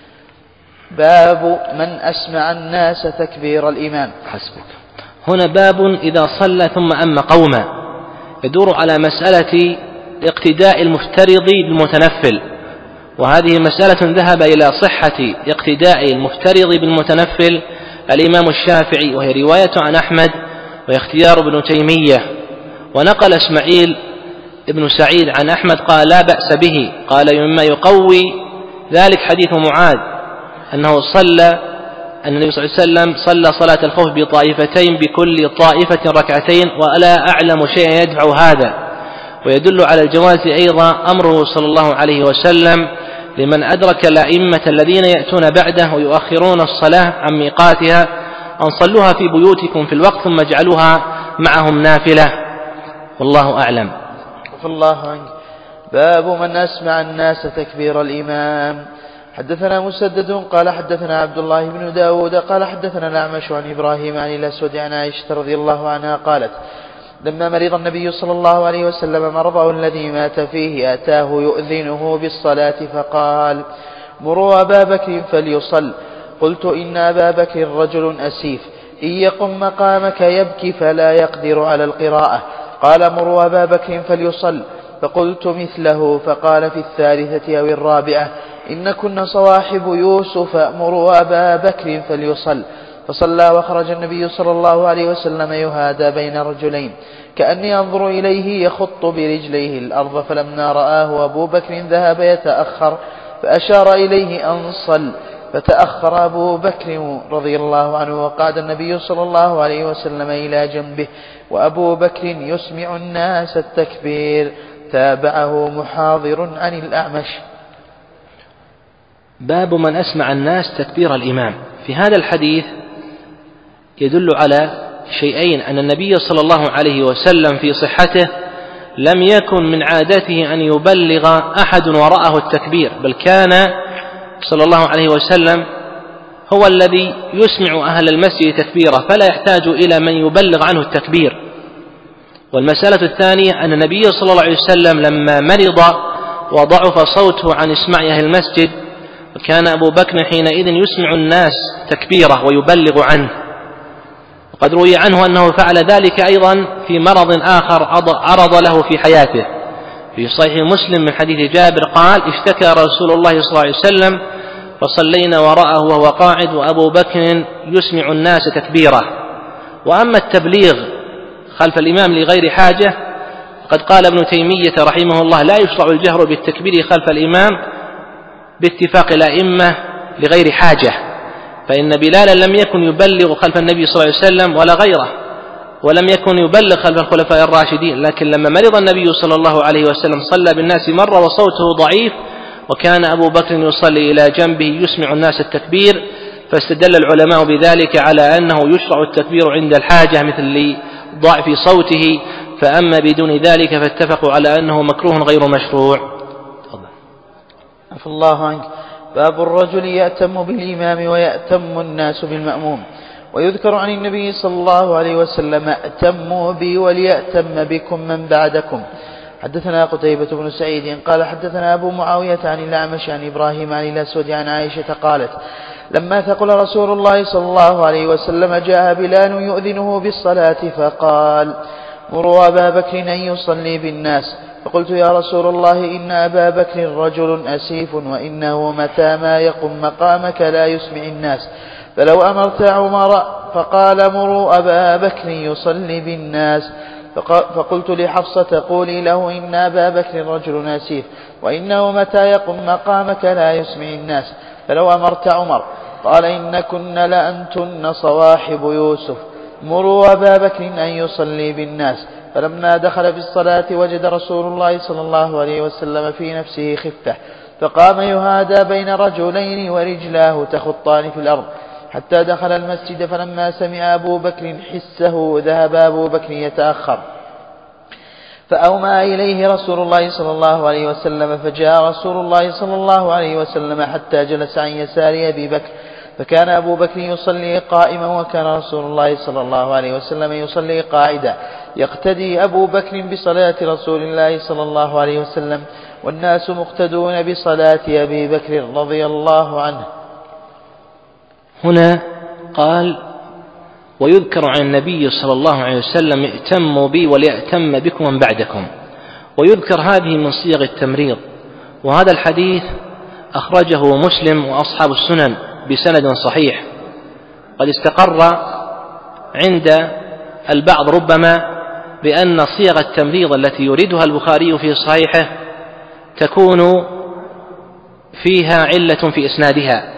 باب من أسمع الناس تكبير الإمام. حسبك. هنا باب إذا صلى ثم أم قوما، يدور على مسألة اقتداء المفترض بالمتنفل، وهذه مسألة ذهب إلى صحة اقتداء المفترض بالمتنفل الإمام الشافعي، وهي رواية عن أحمد واختيار ابن تيمية. ونقل إسماعيل ابن سعيد عن أحمد قال: لا بأس به. قال: مما يقوي ذلك حديث معاذ أنه أن النبي صلى الله عليه وسلم صلى صلاة الخوف بطائفتين بكل طائفة ركعتين، ولا أعلم شيئا يدفع هذا. ويدل على الجواز أيضا أمره صلى الله عليه وسلم لمن أدرك الأئمة الذين يأتون بعده ويؤخرون الصلاة عن ميقاتها أن صلوها في بيوتكم في الوقت ثم اجعلوها معهم نافلة، والله أعلم. الله عنك. باب من أسمع الناس تكبير الإمام. حدثنا مسدد قال حدثنا عبد الله بن داود قال حدثنا الأعمش عن إبراهيم عن الأسود عن عائشة رضي الله عنها قالت: لما مرض النبي صلى الله عليه وسلم مرضه الذي مات فيه أتاه يؤذنه بالصلاة فقال: مروا أبا بكر فليصل. قلت: إن أبا بكر رجل أسيف، إن يقم مقامك يبكي فلا يقدر على القراءة. قال: مروا أبا بكر فليصل. فقلت مثله. فقال في الثالثة أو الرابعة: إن كنا صواحب يوسف، مروا أبا بكر فليصل. فصلى وخرج النبي صلى الله عليه وسلم يهادى بين رجلين، كأني أنظر إليه يخط برجليه الأرض. فلما رآه أبو بكر ذهب يتأخر فأشار إليه أن صل، فتأخر أبو بكر رضي الله عنه، وقعد النبي صلى الله عليه وسلم إلى جنبه وأبو بكر يسمع الناس التكبير. تابعه محاضر عن الأعمش. باب من أسمع الناس تكبير الإمام. في هذا الحديث يدل على شيئين: أن النبي صلى الله عليه وسلم في صحته لم يكن من عادته أن يبلغ أحد وراءه التكبير، بل كان صلى الله عليه وسلم هو الذي يسمع أهل المسجد تكبيره، فلا يحتاج إلى من يبلغ عنه التكبير. والمسألة الثانية أن النبي صلى الله عليه وسلم لما مرض وضعف صوته عن إسماع أهل المسجد، وكان أبو بكر حينئذ يسمع الناس تكبيره ويبلغ عنه. وقد روي عنه أنه فعل ذلك أيضا في مرض آخر عرض له في حياته. في صحيح مسلم من حديث جابر قال: اشتكى رسول الله صلى الله عليه وسلم فصلينا وراءه وهو قاعد وأبو بكر يسمع الناس تكبيره. وأما التبليغ خلف الإمام لغير حاجة، فقد قال ابن تيمية رحمه الله: لا يشرع الجهر بالتكبير خلف الإمام باتفاق الأئمة لغير حاجة، فإن بلالا لم يكن يبلغ خلف النبي صلى الله عليه وسلم ولا غيره، ولم يكن يبلغ خلف الخلفاء الراشدين. لكن لما مرض النبي صلى الله عليه وسلم صلى بالناس مرة وصوته ضعيف، وكان أبو بكر يصلي إلى جنبه يسمع الناس التكبير، فاستدل العلماء بذلك على أنه يشرع التكبير عند الحاجة مثل ضعف صوته، فأما بدون ذلك فاتفقوا على أنه مكروه غير مشروع. عفى الله عنك. باب الرجل يأتم بالإمام ويأتم الناس بالمأموم. ويذكر عن النبي صلى الله عليه وسلم: أتموا بي وليأتم بكم من بعدكم. حدثنا قتيبة بن سعيد قال حدثنا أبو معاوية عن الأعمش عن إبراهيم عن الأسود عن عائشة قالت: لما ثقل رسول الله صلى الله عليه وسلم جاء بلال يؤذنه بالصلاة فقال: مروا أبا بكر أن يصلي بالناس. فقلت: يا رسول الله، إن أبا بكر رجل أسيف، وإنه متى ما يقم مقامك لا يسمع الناس، فلو أمرت عمر. فقال: مروا أبا بكر يصلي بالناس. فقلت لحفصة: قولي له إن أبا بكر رجل أسيف، وإنه متى يقم مقامك لا يسمع الناس، فلو أمرت عمر. قال: إن كن لأنتن صواحب يوسف، مروا أبا بكر أن يصلي بالناس. فلما دخل في الصلاة وجد رسول الله صلى الله عليه وسلم في نفسه خفة، فقام يهادى بين رجلين ورجلاه تخطان في الأرض حتى دخل المسجد. فلما سمع أبو بكر حسه ذهب أبو بكر يتأخر، فأومى إليه رسول الله صلى الله عليه وسلم، فجاء رسول الله صلى الله عليه وسلم حتى جلس عن يسار أبي بكر، فكان أبو بكر يصلي قائما، وكان رسول الله صلى الله عليه وسلم يصلي قاعدا، يقتدي أبو بكر بصلاة رسول الله صلى الله عليه وسلم، والناس مقتدون بصلاة أبي بكر رضي الله عنه. هنا قال: ويذكر عن النبي صلى الله عليه وسلم: ائتموا بي وليأتم بكم من بعدكم. ويذكر هذه من صيغ التمريض. وهذا الحديث أخرجه مسلم وأصحاب السنن بسند صحيح. قد استقر عند البعض ربما بأن صيغ التمريض التي يريدها البخاري في صحيحه تكون فيها علة في إسنادها،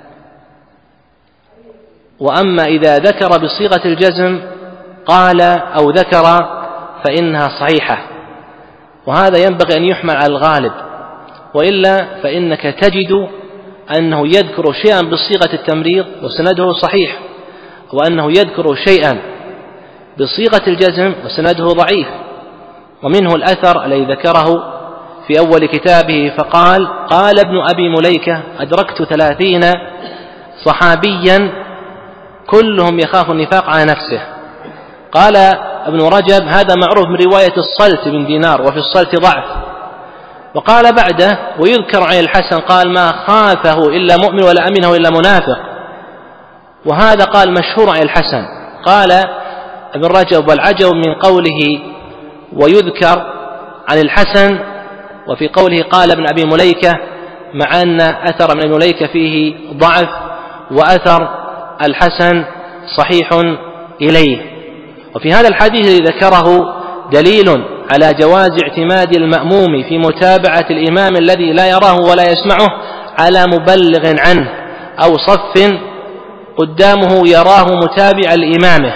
وأما إذا ذكر بصيغة الجزم قال أو ذكر فإنها صحيحة، وهذا ينبغي أن يحمل على الغالب، وإلا فإنك تجد أنه يذكر شيئا بصيغة التمريض وسنده صحيح، وأنه يذكر شيئا بصيغة الجزم وسنده ضعيف. ومنه الأثر الذي ذكره في أول كتابه فقال: قال ابن أبي مليكة: أدركت 30 صحابيا كلهم يخاف النفاق على نفسه. قال ابن رجب هذا معروف من رواية الصلت بن دينار، وفي الصلت ضعف. وقال بعده ويذكر عن الحسن قال ما خافه إلا مؤمن ولا أمنه إلا منافق، وهذا قال مشهور عن الحسن. قال ابن رجب والعجب من قوله ويذكر عن الحسن، وفي قوله قال ابن أبي مليكة، مع أن أثر ابن أبي مليكة فيه ضعف وأثر الحسن صحيح إليه. وفي هذا الحديث الذي ذكره دليل على جواز اعتماد المأموم في متابعة الإمام الذي لا يراه ولا يسمعه على مبلغ عنه أو صف قدامه يراه متابعا لإمامه.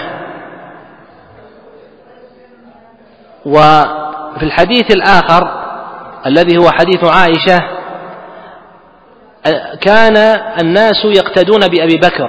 وفي الحديث الآخر الذي هو حديث عائشة كان الناس يقتدون بأبي بكر،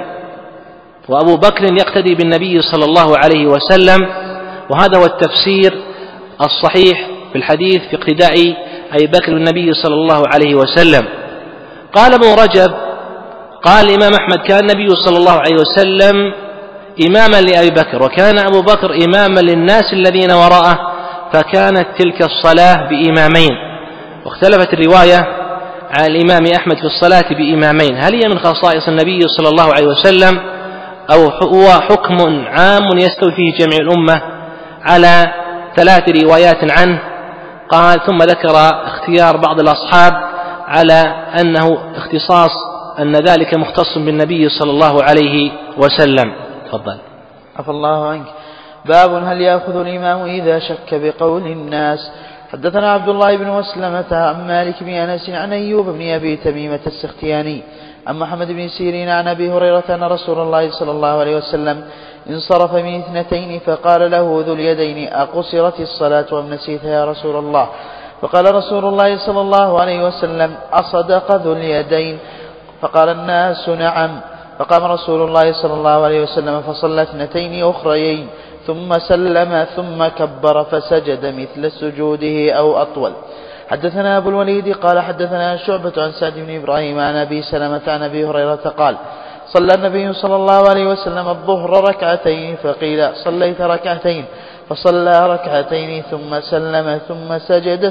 وأبو بكر يقتدي بالنبي صلى الله عليه وسلم، وهذا هو التفسير الصحيح في الحديث في اقتداء أبي بكر بالنبي صلى الله عليه وسلم. قال ابن رجب قال الإمام أحمد كان النبي صلى الله عليه وسلم إماما لأبي بكر، وكان أبو بكر إماما للناس الذين وراءه، فكانت تلك الصلاة بإمامين. واختلفت الرواية عن الإمام أحمد في الصلاة بإمامين، هل هي من خصائص النبي صلى الله عليه وسلم أو هو حكم عام يستوي فيه جميع الأمة؟ على 3 روايات عنه. قال ثم ذكر اختيار بعض الأصحاب على أنه اختصاص، أن ذلك مختص بالنبي صلى الله عليه وسلم. تفضل. عفى الله عنك. باب هل يأخذ الإمام إذا شك بقول الناس. حدثنا عبد الله بن مسلمة عن مالك بن أنس عن أيوب بن أبي تميمة السختياني عن محمد بن سيرين عن أبي هريرة أن رسول الله صلى الله عليه وسلم انصرف من 2 فقال له ذو اليدين أقصرت الصلاة أم نسيتها يا رسول الله؟ فقال رسول الله صلى الله عليه وسلم أصدق ذو اليدين؟ فقال الناس نعم. فقام رسول الله صلى الله عليه وسلم فصلى 2 أخريين ثم سلم ثم كبر فسجد مثل سجوده أو أطول. حدثنا أبو الوليد قال حدثنا شعبة عن سعد بن إبراهيم عن أبي سلمة عن أبي هريرة قال صلى النبي صلى الله عليه وسلم الظهر 2 فقيل صليت 2 فصلى 2 ثم سلم ثم سجد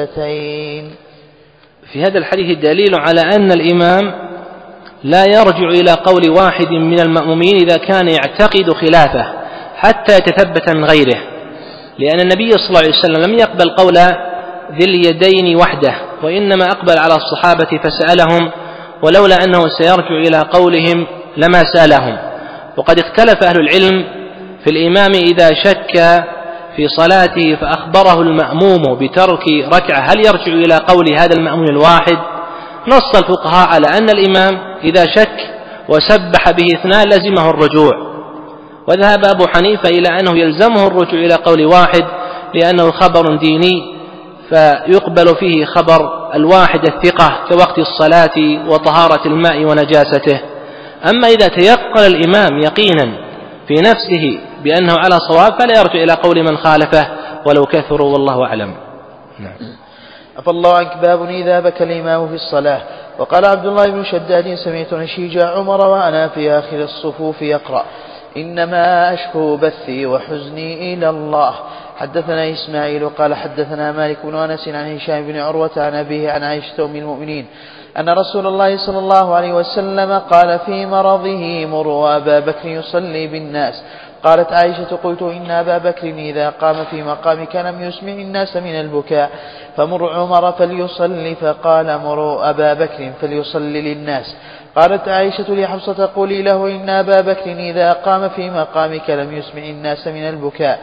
2. في هذا الحديث دليل على أن الإمام لا يرجع إلى قول واحد من المأمومين إذا كان يعتقد خلافه حتى يتثبت من غيره، لأن النبي صلى الله عليه وسلم لم يقبل قول ذي اليدين وحده، وإنما أقبل على الصحابة فسألهم، ولولا أنه سيرجع إلى قولهم لما سألهم. وقد اختلف أهل العلم في الإمام إذا شك في صلاته فأخبره المأموم بترك ركعة هل يرجع إلى قول هذا المأموم الواحد؟ نص الفقهاء على أن الإمام إذا شك وسبح به 2 لزمه الرجوع، وذهب أبو حنيفة إلى أنه يلزمه الرجوع إلى قول واحد لأنه خبر ديني فيقبل فيه خبر الواحد الثقة كوقت الصلاة وطهارة الماء ونجاسته. أما إذا تيقن الإمام يقينا في نفسه بأنه على صواب فلا يرجع إلى قول من خالفه ولو كثروا، والله أعلم. نعم. عفى الله عنك. باب إذا بكى الإمام في الصلاة. وقال عبد الله بن شداد سمعت نشيج عمر وأنا في آخر الصفوف يقرأ إنما أشكو بثي وحزني إلى الله. حدثنا إسماعيل قال حدثنا مالك بن أنس عن هشام بن عروة عن أبيه عن عائشة أم المؤمنين أن رسول الله صلى الله عليه وسلم قال في مرضه مروا أبا بكر يصلي بالناس. قالت عائشة قلت إن أبا بكر إذا قام في مقامك لم يسمع الناس من البكاء فمر عمر فليصلي، فقال مروا أبا بكر فليصلي للناس. قالت عائشة لحفصة قولي له إن أبا بكر إذا قام في مقامك لم يسمع الناس من البكاء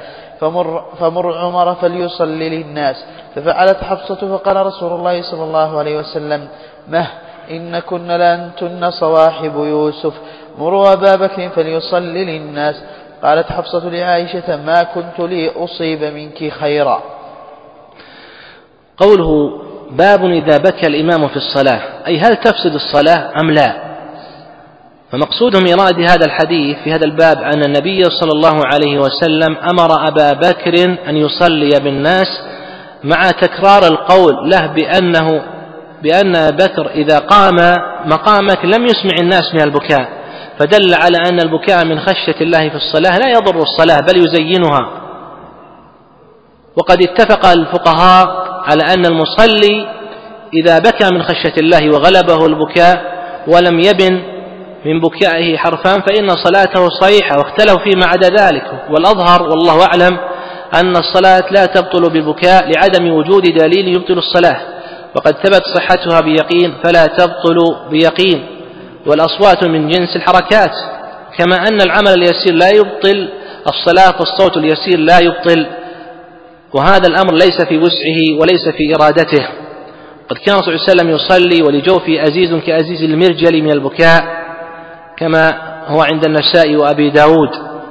فمر عمر فليصلي للناس. ففعلت حفصة فقال رسول الله صلى الله عليه وسلم مه إن كن لأنتن صواحب يوسف مروا أبا بكر فليصلي للناس. قالت حفصة لعائشة ما كنت لي أصيب منك خيرا. قوله باب إذا بكى الإمام في الصلاة أي هل تفسد الصلاة أم لا؟ فمقصودهم إرادة هذا الحديث في هذا الباب أن النبي صلى الله عليه وسلم أمر أبا بكر أن يصلي بالناس مع تكرار القول له بأن بكر إذا قام مقامك لم يسمع الناس من البكاء، فدل على أن البكاء من خشية الله في الصلاة لا يضر الصلاة بل يزينها. وقد اتفق الفقهاء على أن المصلي إذا بكى من خشية الله وغلبه البكاء ولم يبن من بكائه حرفان فإن صلاته صحيحة، واختلفوا فيما عدا ذلك، والأظهر والله أعلم أن الصلاة لا تبطل بالبكاء لعدم وجود دليل يبطل الصلاة، وقد ثبت صحتها بيقين فلا تبطل بيقين، والأصوات من جنس الحركات، كما أن العمل اليسير لا يبطل الصلاة فالصوت اليسير لا يبطل، وهذا الأمر ليس في وسعه وليس في إرادته. قد كان صلى الله عليه وسلم يصلي ولجوفه أزيز كأزيز المرجل من البكاء كما هو عند النسائي وأبي داود.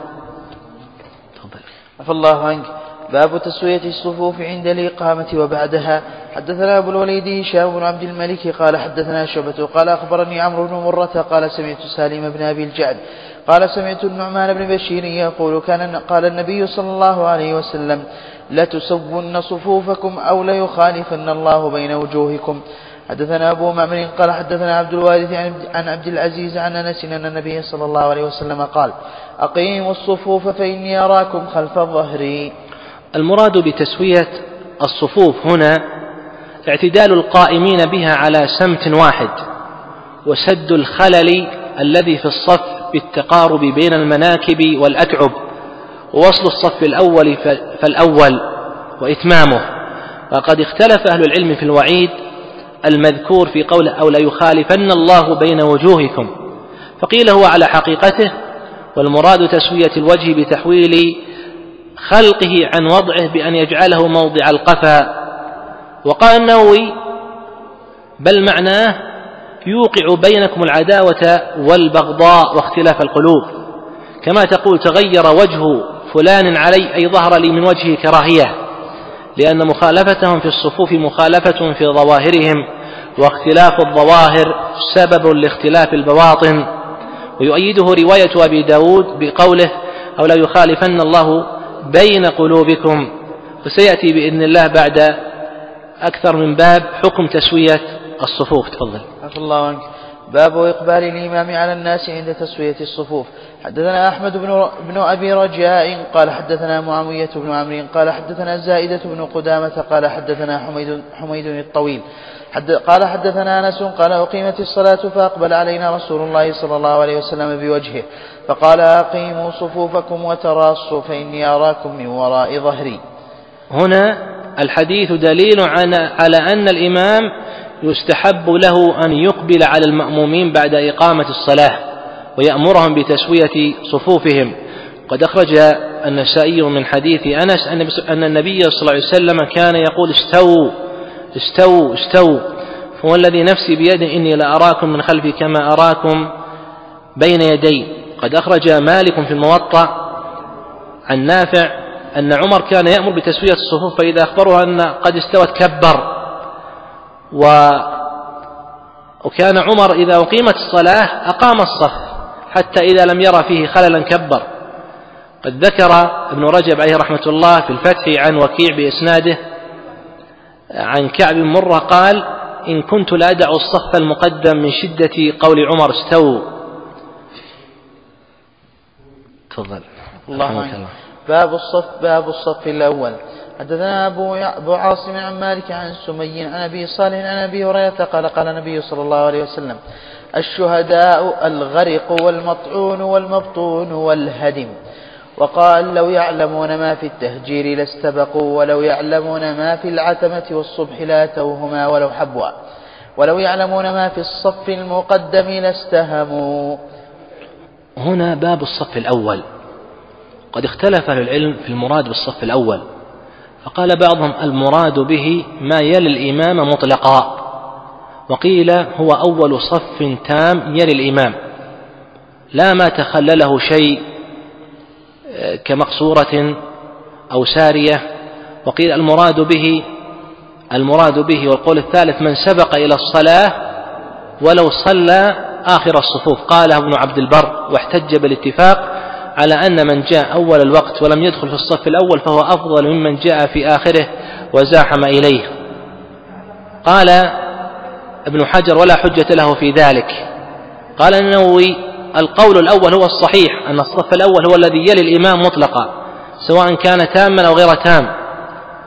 عفى الله عنك. باب تسوية الصفوف عند الإقامة وبعدها. حدثنا أبو الوليد هشام بن عبد الملك قال حدثنا شعبة قال أخبرني عمرو بن مرة قال سمعت سالم بن أبي الجعد قال سمعت النعمان بن بشير يقول قال النبي صلى الله عليه وسلم لتسون صفوفكم أو ليخالفن الله بين وجوهكم. حدثنا أبو معمر قال حدثنا عبد الوارث عن عبد العزيز عن أنس أن النبي صلى الله عليه وسلم قال أقيموا الصفوف فإني أراكم خلف ظهري. المراد بتسوية الصفوف هنا اعتدال القائمين بها على سمت واحد، وسد الخلل الذي في الصف بالتقارب بين المناكب والأكعب، ووصل الصف الأول فالأول وإتمامه. وقد اختلف أهل العلم في الوعيد المذكور في قوله أو لا يخالفن الله بين وجوهكم، فقيل هو على حقيقته، والمراد تسوية الوجه بتحويل خلقه عن وضعه بأن يجعله موضع القفا. وقال النووي بل معناه يوقع بينكم العداوة والبغضاء واختلاف القلوب، كما تقول تغير وجه فلان علي أي ظهر لي من وجهه كراهية، لأن مخالفتهم في الصفوف مخالفة في ظواهرهم، واختلاف الظواهر سبب لاختلاف البواطن. ويؤيده رواية أبي داود بقوله أو لا يخالفن الله بين قلوبكم، وسيأتي بإذن الله بعد أكثر من باب حكم تسوية الصفوف. تفضل. عفى الله عنك. باب إقبال الإمام على الناس عند تسوية الصفوف. حدثنا أحمد بن أبي رجاء قال حدثنا معاوية بن عمرو قال حدثنا زائدة بن قدامة قال حدثنا حميد الطويل قال حدثنا أنس قال أقيمت الصلاة فأقبل علينا رسول الله صلى الله عليه وسلم بوجهه فقال أقيموا صفوفكم وتراصوا فإني أراكم من وراء ظهري. هنا الحديث دليل على أن الإمام يستحب له أن يقبل على المأمومين بعد إقامة الصلاة ويأمرهم بتسوية صفوفهم. قد أخرج النسائي من حديث أنس أن النبي صلى الله عليه وسلم كان يقول استووا استووا استووا، فهو الذي نفسي بيده إني لأراكم من خلفي كما أراكم بين يدي. قد أخرج مالك في الموطأ عن نافع أن عمر كان يأمر بتسوية الصفوف، فإذا أخبره أن قد استوت كبر. وكان عمر إذا أقيمت الصلاة أقام الصف حتى إذا لم يرى فيه خللا كبر. قد ذكر ابن رجب عليه رحمة الله في الفتح عن وكيع بإسناده عن كعب مرة قال إن كنت لأدع الصف المقدم من شدة قول عمر استووا. تفضل. الله. باب الصف الأول. حدثنا أبو عاصم عن مالك عن سمي عن أبي صالح عن أبي هريرة قال قال النبي صلى الله عليه وسلم الشهداء الغرق والمطعون والمبطون والهدم. وقال لو يعلمون ما في التهجير لاستبقوا ولو يعلمون ما في العتمة والصبح لاتوهما ولو حبوا ولو يعلمون ما في الصف المقدم لاستهموا. هنا باب الصف الأول. قد اختلف أهل العلم في المراد بالصف الأول، فقال بعضهم المراد به ما يلي الإمام مطلقا، وقيل هو أول صف تام يلي الإمام لا ما تخلله شيء كمقصورة أو سارية. وقيل المراد به والقول الثالث من سبق إلى الصلاة ولو صلى آخر الصفوف. قاله ابن عبد البر واحتج بالاتفاق على أن من جاء أول الوقت ولم يدخل في الصف الأول فهو أفضل ممن جاء في آخره وزاحم إليه. قال ابن حجر ولا حجة له في ذلك. قال النووي القول الأول هو الصحيح أن الصف الأول هو الذي يلي الإمام مطلقا سواء كان تاما أو غير تام،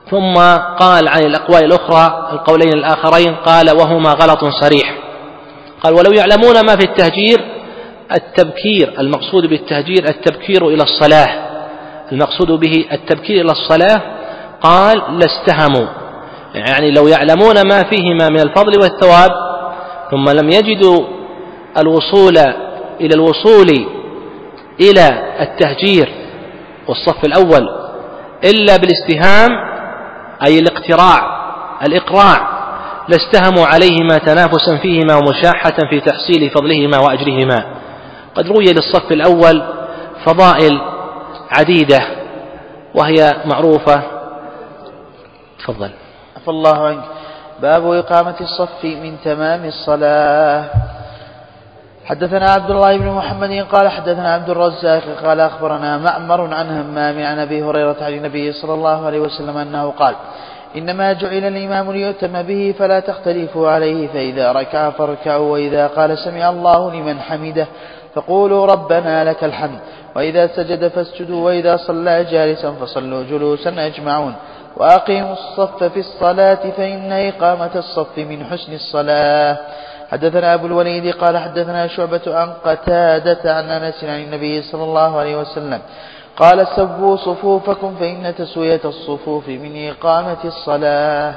ثم قال عن الأقوال الأخرى القولين الآخرين قال وهما غلط صريح. قال ولو يعلمون ما في التهجير التبكير، المقصود بالتهجير التبكير إلى الصلاة، المقصود به التبكير إلى الصلاة، قال لاستهموا، يعني لو يعلمون ما فيهما من الفضل والثواب ثم لم يجدوا الوصول إلى التهجير والصف الأول إلا بالاستهام أي الإقراع لاستهموا عليهما تنافسا فيهما ومشاحة في تحصيل فضلهما وأجرهما. قد روي للصف الأول فضائل عديدة وهي معروفة. تفضل. عفى الله عنك. باب إقامة الصف من تمام الصلاة. حدثنا عبد الله بن محمد قال حدثنا عبد الرزاق قال أخبرنا معمر عن همام عن أبي هريرة عن النبي صلى الله عليه وسلم أنه قال إنما جعل الإمام ليؤتم به فلا تختلفوا عليه، فإذا ركع فاركعوا، وإذا قال سمع الله لمن حمده فقولوا ربنا لك الحمد، وإذا سجد فاسجدوا، وإذا صلى جالسا فصلوا جلوسا أجمعون، وأقيموا الصف في الصلاة فإن إقامة الصف من حسن الصلاة. حدثنا أبو الوليد قال حدثنا شعبة عن قتادة عن أنس عن النبي صلى الله عليه وسلم قال سووا صفوفكم فإن تسوية الصفوف من إقامة الصلاة.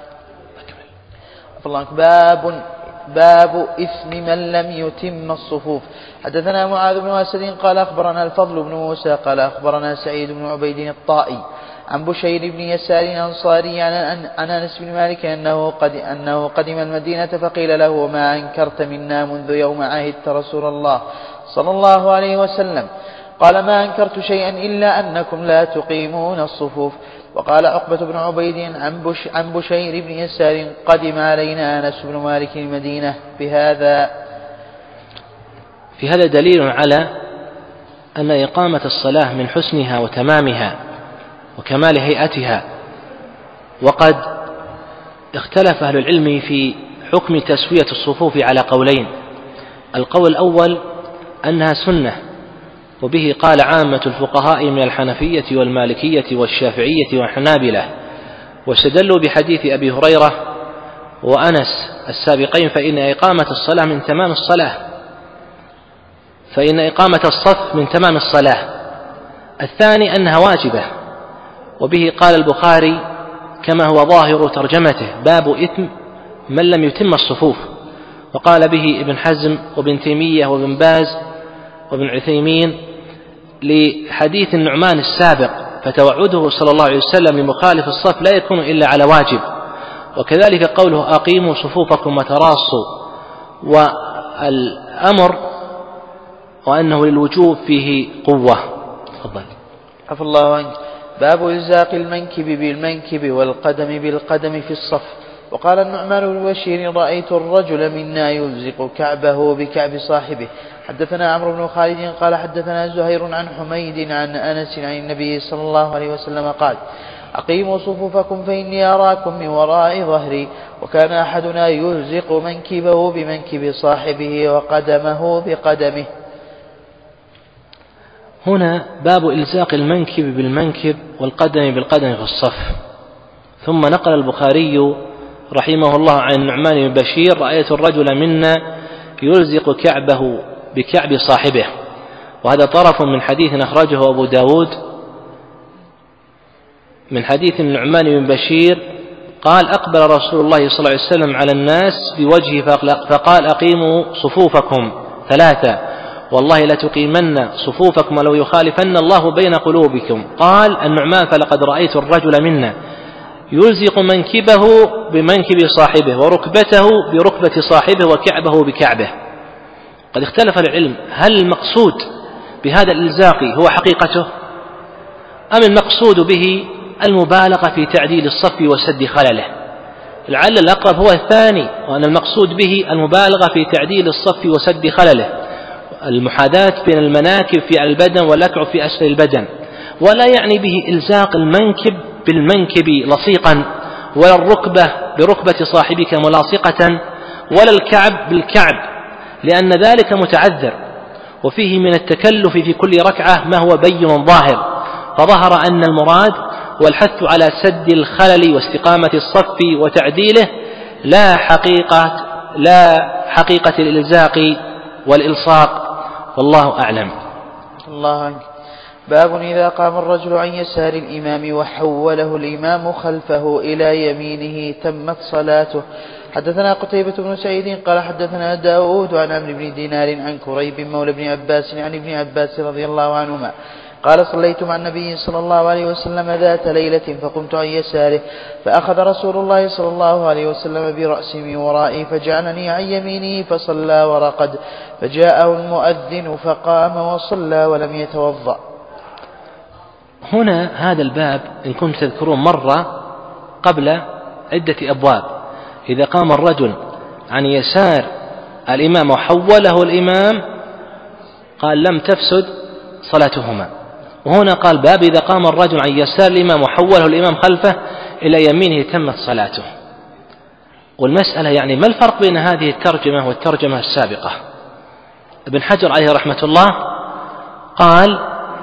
باب إثم من لم يتم الصفوف. حدثنا معاذ بن أسد قال أخبرنا الفضل بن موسى قال أخبرنا سعيد بن عبيد الطائي عن بشير بن يسار الأنصاري عن أنس بن مالك أنه قدم المدينة فقيل له ما أنكرت منا منذ يوم عهدت رسول الله صلى الله عليه وسلم؟ قال ما أنكرت شيئا إلا أنكم لا تقيمون الصفوف. وقال عقبة بن عبيد عن بشير بن يسار قدم علينا أنس بن مالك المدينة بهذا. في هذا دليل على أن إقامة الصلاة من حسنها وتمامها وكمال هيئتها. وقد اختلف أهل العلم في حكم تسوية الصفوف على قولين. القول الأول أنها سنة، وبه قال عامة الفقهاء من الحنفية والمالكية والشافعية والحنابلة، واستدلوا بحديث أبي هريرة وأنس السابقين فإن إقامة الصلاة من تمام الصلاة، فإن إقامة الصف من تمام الصلاة. الثاني أنها واجبة، وبه قال البخاري كما هو ظاهر ترجمته باب إثم من لم يتم الصفوف، وقال به ابن حزم وابن تيمية وابن باز وابن عثيمين لحديث النعمان السابق، فتوعده صلى الله عليه وسلم لمخالف الصف لا يكون إلا على واجب. وكذلك قوله أقيموا صفوفكم وتراصوا، والأمر وأنه للوجوب فيه قوة. تفضل. عفى الله عنك. باب إلزاق المنكب بالمنكب والقدم بالقدم في الصف. وقال النعمان بن بشير رأيت الرجل منا يلزق كعبه بكعب صاحبه. حدثنا عمرو بن خالد قال حدثنا زهير عن حميد عن أنس عن النبي صلى الله عليه وسلم قال أقيموا صفوفكم فإني أراكم من وراء ظهري. وكان أحدنا يلزق منكبه بمنكب صاحبه وقدمه بقدمه. هنا باب إلزاق المنكب بالمنكب والقدم بالقدم في الصف. ثم نقل البخاري رحمه الله عن النعمان بن بشير رأيت الرجل منا يلزق كعبه بكعب صاحبه، وهذا طرف من حديث أخرجه أبو داود من حديث النعمان بن بشير قال أقبل رسول الله صلى الله عليه وسلم على الناس بوجهه فقال أقيموا صفوفكم ثلاثة والله لتقيمن صفوفكم ولو يخالفن الله بين قلوبكم. قال النعمان فلقد رأيت الرجل منا يلزق منكبه بمنكب صاحبه وركبته بركبة صاحبه وكعبه بكعبه. قد اختلف العلم هل المقصود بهذا الإلزاق هو حقيقته أم المقصود به المبالغة في تعديل الصف وسد خلله. لعل الأقرب هو الثاني، وأن المقصود به المبالغة في تعديل الصف وسد خلله، المحاذاة بين المناكب في البدن والأكعب في أسفل البدن، ولا يعني به إلزاق المنكب بالمنكب لصيقا، ولا الركبة بركبة صاحبك ملاصقة، ولا الكعب بالكعب، لأن ذلك متعذر وفيه من التكلف في كل ركعة ما هو بين ظاهر. فظهر أن المراد والحث على سد الخلل واستقامة الصف وتعديله لا حقيقة الإلزاق والإلصاق، والله أعلم. الله عنك. باب إذا قام الرجل عن يسار الإمام وحوله الإمام خلفه إلى يمينه تمت صلاته. حدثنا قتيبة بن سعيد قال حدثنا داود عن عمرو بن دينار عن كريب مولى بن عباس عن ابن عباس رضي الله عنهما قال صليت مع النبي صلى الله عليه وسلم ذات ليلة فقمت عن يساره فأخذ رسول الله صلى الله عليه وسلم برأسي من ورائي فجعلني عن يمينه فصلى ورقد فجاءه المؤذن فقام وصلى ولم يتوضأ. هنا هذا الباب إن كنت تذكرون مرة قبل عدة أبواب، إذا قام الرجل عن يسار الإمام وحوله الإمام قال لم تفسد صلاتهما، وهنا قال باب إذا قام الرجل عن يسار الإمام وحوله الإمام خلفه إلى يمينه تمت صلاته. والمسألة يعني ما الفرق بين هذه الترجمة والترجمة السابقة؟ ابن حجر عليه رحمة الله قال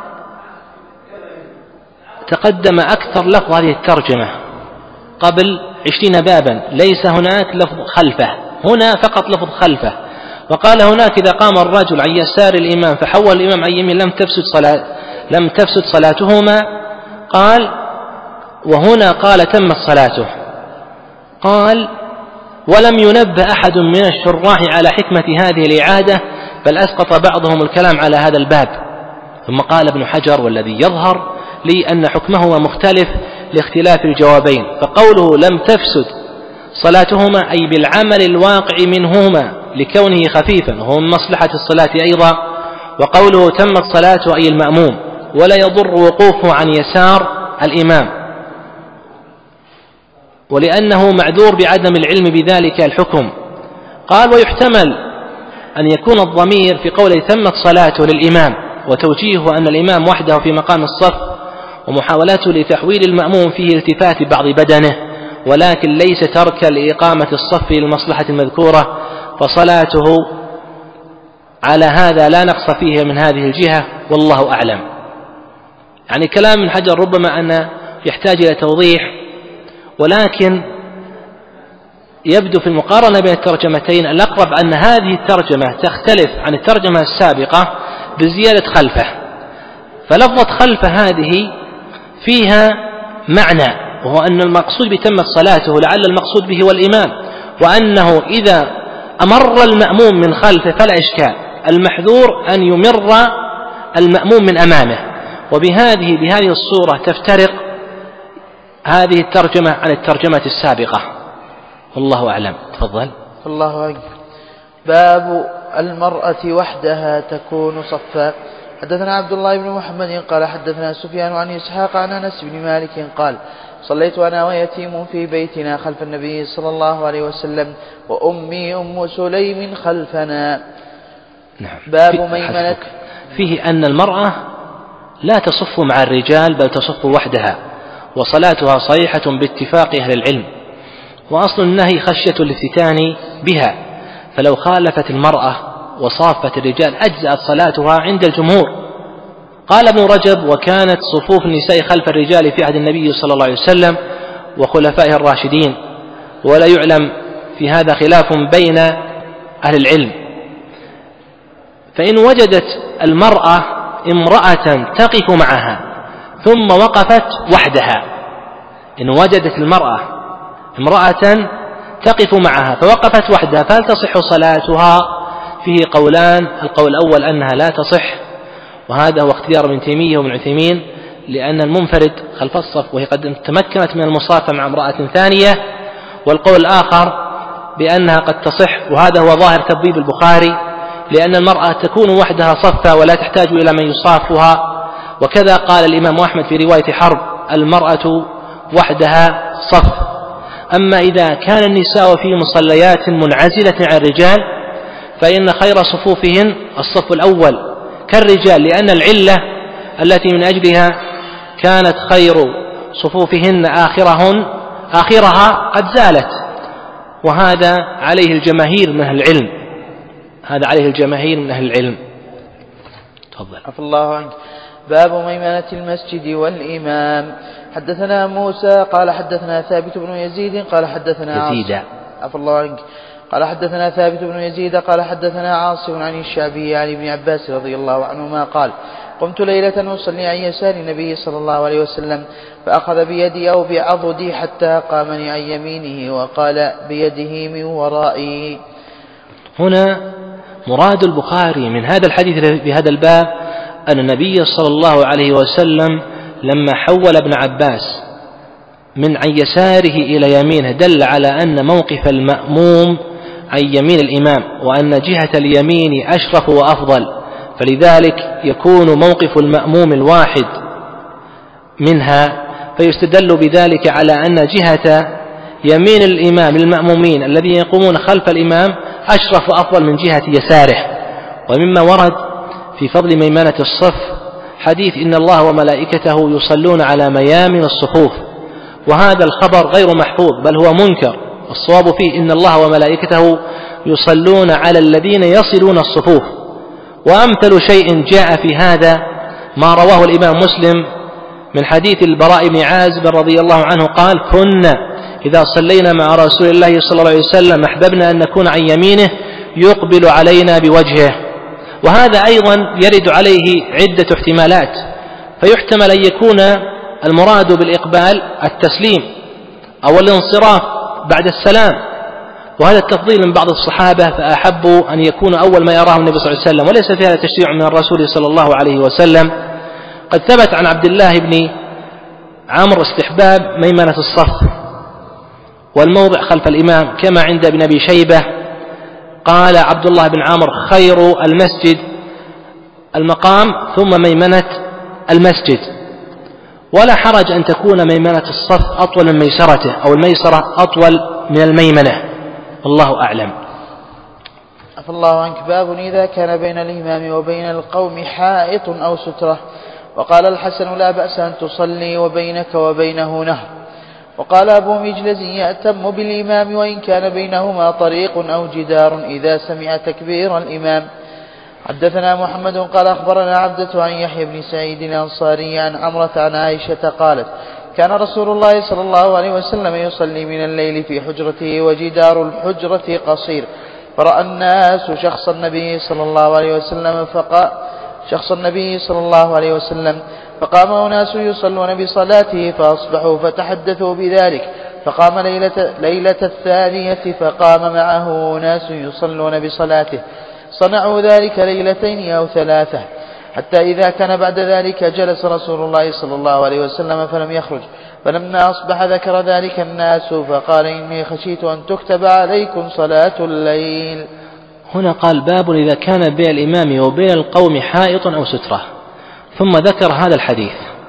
تقدم أكثر لفظ هذه الترجمة قبل 20 بابا ليس هناك لفظ خلفه، هنا فقط لفظ خلفه. وقال هناك إذا قام الرجل عن يسار الإمام فحول الإمام عن يمين لم تفسد صلاتهما، قال وهنا قال تمت صلاته. قال ولم ينبه أحد من الشراح على حكمة هذه الإعادة بل أسقط بعضهم الكلام على هذا الباب. ثم قال ابن حجر والذي يظهر لي أن حكمهما مختلف لاختلاف الجوابين، فقوله لم تفسد صلاتهما أي بالعمل الواقع منهما لكونه خفيفا وهو من مصلحة الصلاة أيضا، وقوله تمت صلاته أي المأموم ولا يضر وقوفه عن يسار الإمام، ولأنه معذور بعدم العلم بذلك الحكم. قال ويحتمل أن يكون الضمير في قوله تمت صلاته للإمام وتوجيهه أن الإمام وحده في مقام الصف ومحاولته لتحويل المأموم فيه التفات بعض بدنه، ولكن ليس ترك لإقامة الصف للمصلحة المذكورة، فصلاته على هذا لا نقص فيه من هذه الجهة والله أعلم. يعني كلام ابن حجر ربما أن يحتاج إلى توضيح، ولكن يبدو في المقارنة بين الترجمتين الأقرب أن هذه الترجمة تختلف عن الترجمة السابقة بزيادة خلفه، فلفظة خلفه هذه فيها معنى، وهو أن المقصود بتمت صلاته لعل المقصود به هو الإمام، وأنه إذا أمر المأموم من خلفه فلا إشكال، المحذور أن يمر المأموم من أمامه. بهذه الصورة تفترق هذه الترجمة عن الترجمة السابقة والله أعلم. تفضل. الله أكبر. باب المرأة وحدها تكون صفا. حدثنا عبد الله بن محمد قال حدثنا سفيان عن إسحاق عن أنس بن مالك قال صليت أنا ويتيم في بيتنا خلف النبي صلى الله عليه وسلم وأمي أم سليم خلفنا. نعم. باب ميمنة. فيه أن المرأة لا تصف مع الرجال بل تصف وحدها، وصلاتها صحيحة باتفاق أهل العلم، وأصل النهي خشية الافتتان بها، فلو خالفت المرأة وصافت الرجال أجزأت صلاتها عند الجمهور. قال ابن رجب وكانت صفوف النساء خلف الرجال في عهد النبي صلى الله عليه وسلم وخلفائه الراشدين، ولا يعلم في هذا خلاف بين أهل العلم. فإن وجدت المرأة امرأة تقف معها ثم وقفت وحدها، إن وجدت المرأة امرأة تقف معها فوقفت وحدها فهل تصح صلاتها؟ فيه قولان، القول الأول أنها لا تصح، وهذا هو اختيار ابن تيمية وابن عثيمين، لأن المنفرد خلف الصف وهي قد تمكنت من المصافة مع امرأة ثانية، والقول الآخر بأنها قد تصح، وهذا هو ظاهر تبويب البخاري، لأن المرأة تكون وحدها صفا ولا تحتاج إلى من يصافها. وكذا قال الإمام أحمد في رواية حرب المرأة وحدها صف. أما إذا كان النساء في مصليات منعزلة عن الرجال فإن خير صفوفهن الصف الأول كالرجال، لأن العلة التي من أجلها كانت خير صفوفهن آخرها قد زالت، وهذا عليه الجماهير من أهل العلم. هذا عليه الجماهير من أهل العلم. تفضل. عفى الله عنك. باب ميمنة المسجد والإمام. حدثنا موسى قال حدثنا ثابت بن يزيد قال حدثنا عفى الله عنك قال حدثنا ثابت بن يزيد قال حدثنا عاصم عن الشعبي عن ابن عباس رضي الله عنهما قال قمت ليلة أصلي عن يسار النبي صلى الله عليه وسلم فأخذ بيدي أو بعضدي حتى قامني عن يمينه وقال بيده من ورائي. هنا مراد البخاري من هذا الحديث في هذا الباب أن النبي صلى الله عليه وسلم لما حول ابن عباس من عن يساره إلى يمينه دل على أن موقف المأموم عن يمين الإمام وأن جهة اليمين أشرف وأفضل، فلذلك يكون موقف المأموم الواحد منها، فيستدل بذلك على أن جهة يمين الإمام المأمومين الذين يقومون خلف الإمام أشرف وأفضل من جهة يساره. ومما ورد في فضل ميمنة الصف حديث إن الله وملائكته يصلون على ميامن الصفوف، وهذا الخبر غير محفوظ بل هو منكر، الصواب فيه إن الله وملائكته يصلون على الذين يصلون الصفوف. وأمثل شيء جاء في هذا ما رواه الإمام مسلم من حديث البراء بن عازب رضي الله عنه قال كنا إذا صلينا مع رسول الله صلى الله عليه وسلم أحببنا أن نكون عن يمينه يقبل علينا بوجهه. وهذا أيضا يرد عليه عدة احتمالات، فيحتمل أن يكون المراد بالإقبال التسليم أو الانصراف بعد السلام، وهذا التفضيل من بعض الصحابة فأحبوا أن يكون أول ما يراه النبي صلى الله عليه وسلم، وليس في هذا تشريع من الرسول صلى الله عليه وسلم. قد ثبت عن عبد الله بن عمرو استحباب ميمنة الصف والموضع خلف الإمام كما عند ابن أبي شيبة. قال عبد الله بن عمرو خير المسجد المقام ثم ميمنة المسجد، ولا حرج أن تكون ميمنة الصف أطول من ميسرته أو الميسرة أطول من الميمنة، الله أعلم. عفى الله عنك. باب إذا كان بين الإمام وبين القوم حائط أو سترة. وقال الحسن لا بأس أن تصلي وبينك وبينه نهر. وقال أبو مجلز يأتم بالإمام وإن كان بينهما طريق أو جدار إذا سمع تكبير الإمام. حدثنا محمد قال أخبرنا عبدة عن يحيى بن سعيد الأنصاري عن عمرة عن عائشة قالت كان رسول الله صلى الله عليه وسلم يصلي من الليل في حجرته وجدار الحجرة قصير، فرأى الناس شخص النبي صلى الله عليه وسلم فقام أناس يصلون بصلاته فأصبحوا فتحدثوا بذلك، فقام ليلة الثانية فقام معه ناس يصلون بصلاته، صنعوا ذلك ليلتين أو ثلاثة، حتى إذا كان بعد ذلك جلس رسول الله صلى الله عليه وسلم فلم يخرج، فلما أصبح ذكر ذلك الناس فقال إني خشيت أن تكتب عليكم صلاة الليل. هنا قال باب إذا كان بين الإمام وبين القوم حائط أو سترة، ثم ذكر هذا الحديث،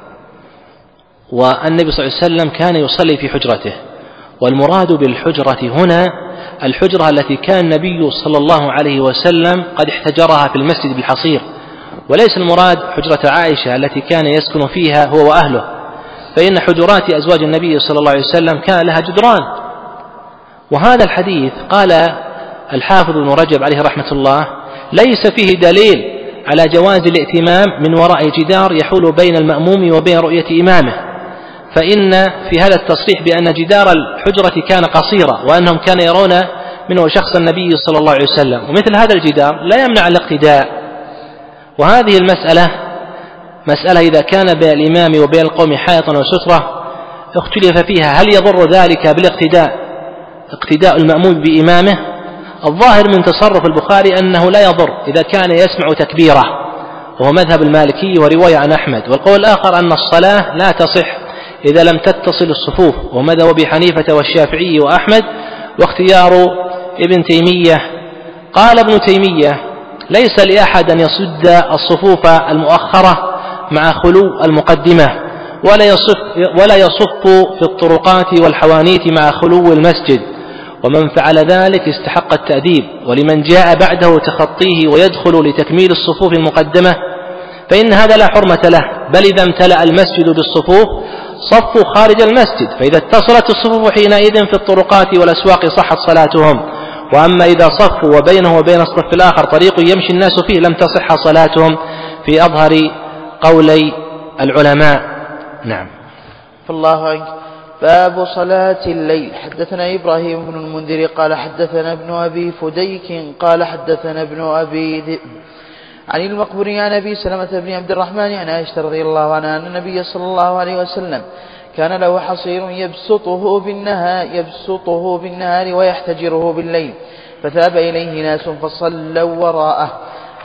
والنبي صلى الله عليه وسلم كان يصلي في حجرته، والمراد بالحجرة هنا الحجرة التي كان النبي صلى الله عليه وسلم قد احتجرها في المسجد بالحصير، وليس المراد حجرة عائشة التي كان يسكن فيها هو وأهله، فإن حجرات أزواج النبي صلى الله عليه وسلم كان لها جدران. وهذا الحديث قال الحافظ ابن رجب عليه رحمة الله ليس فيه دليل على جواز الائتمام من وراء جدار يحول بين المأموم وبين رؤية إمامه، فإن في هذا التصريح بأن جدار الحجرة كان قصيرا وأنهم كانوا يرون منه شخص النبي صلى الله عليه وسلم، ومثل هذا الجدار لا يمنع الاقتداء. وهذه المسألة مسألة إذا كان بين الإمام وبين القوم حائط وسترة اختلف فيها هل يضر ذلك اقتداء المأموم بإمامه. الظاهر من تصرف البخاري أنه لا يضر إذا كان يسمع تكبيره، وهو مذهب المالكي ورواية عن أحمد. والقول الآخر أن الصلاة لا تصح إذا لم تتصل الصفوف، ومذهب أبي حنيفة والشافعي وأحمد واختيار ابن تيمية. قال ابن تيمية ليس لأحد أن يصد الصفوف المؤخرة مع خلو المقدمة، ولا يصف في الطرقات والحوانيت مع خلو المسجد، ومن فعل ذلك استحق التأديب، ولمن جاء بعده تخطيه ويدخل لتكميل الصفوف المقدمة فإن هذا لا حرمة له، بل إذا امتلأ المسجد بالصفوف صفوا خارج المسجد، فإذا اتصلت الصفوف حينئذ في الطرقات والأسواق صحت صلاتهم. وأما إذا صفوا وبينه وبين الصف الآخر طريق يمشي الناس فيه لم تصح صلاتهم في أظهر قولي العلماء. نعم. فالله عنك. باب صلاة الليل. حدثنا إبراهيم بن المنذر قال حدثنا ابن أبي فديك قال حدثنا ابن أبي ذئب عن المقبري عن أبي سلمة بن عبد الرحمن عن عائشة رضي الله عنها أن النبي صلى الله عليه وسلم كان له حصير يبسطه بالنهار ويحتجره بالليل، فذهب إليه ناس فصلوا وراءه.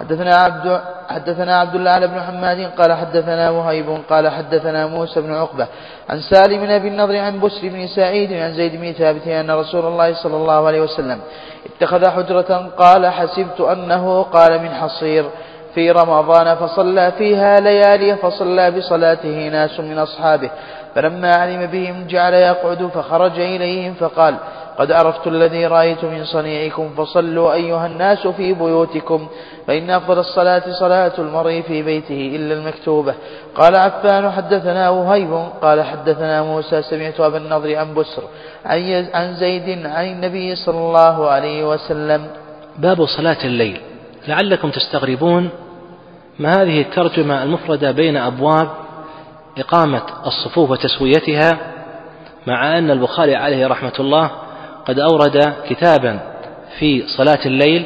حدثنا عبد الله بن حماد قال حدثنا وهيب قال حدثنا موسى بن عقبة عن سالم بن النضر عن بسر بن سعيد عن زيد بن ثابت أن رسول الله صلى الله عليه وسلم اتخذ حجرة قال حسبت أنه قال من حصير في رمضان فصلى فيها ليالي، فصلى بصلاته ناس من أصحابه، فلما علم بهم جعل يقعد فخرج إليهم فقال قد عرفت الذي رأيت من صنيعكم، فصلوا أيها الناس في بيوتكم، فإن أفضل الصلاة صلاة المرء في بيته إلا المكتوبة. قال عفان حدثنا وهيب قال حدثنا موسى سمعت أبا النضر عن بسر عن زيد عن النبي صلى الله عليه وسلم. باب صلاة الليل. لعلكم تستغربون ما هذه الترجمة المفردة بين أبواب إقامة الصفوف وتسويتها، مع أن البخاري عليه رحمة الله قد أورد كتابا في صلاة الليل،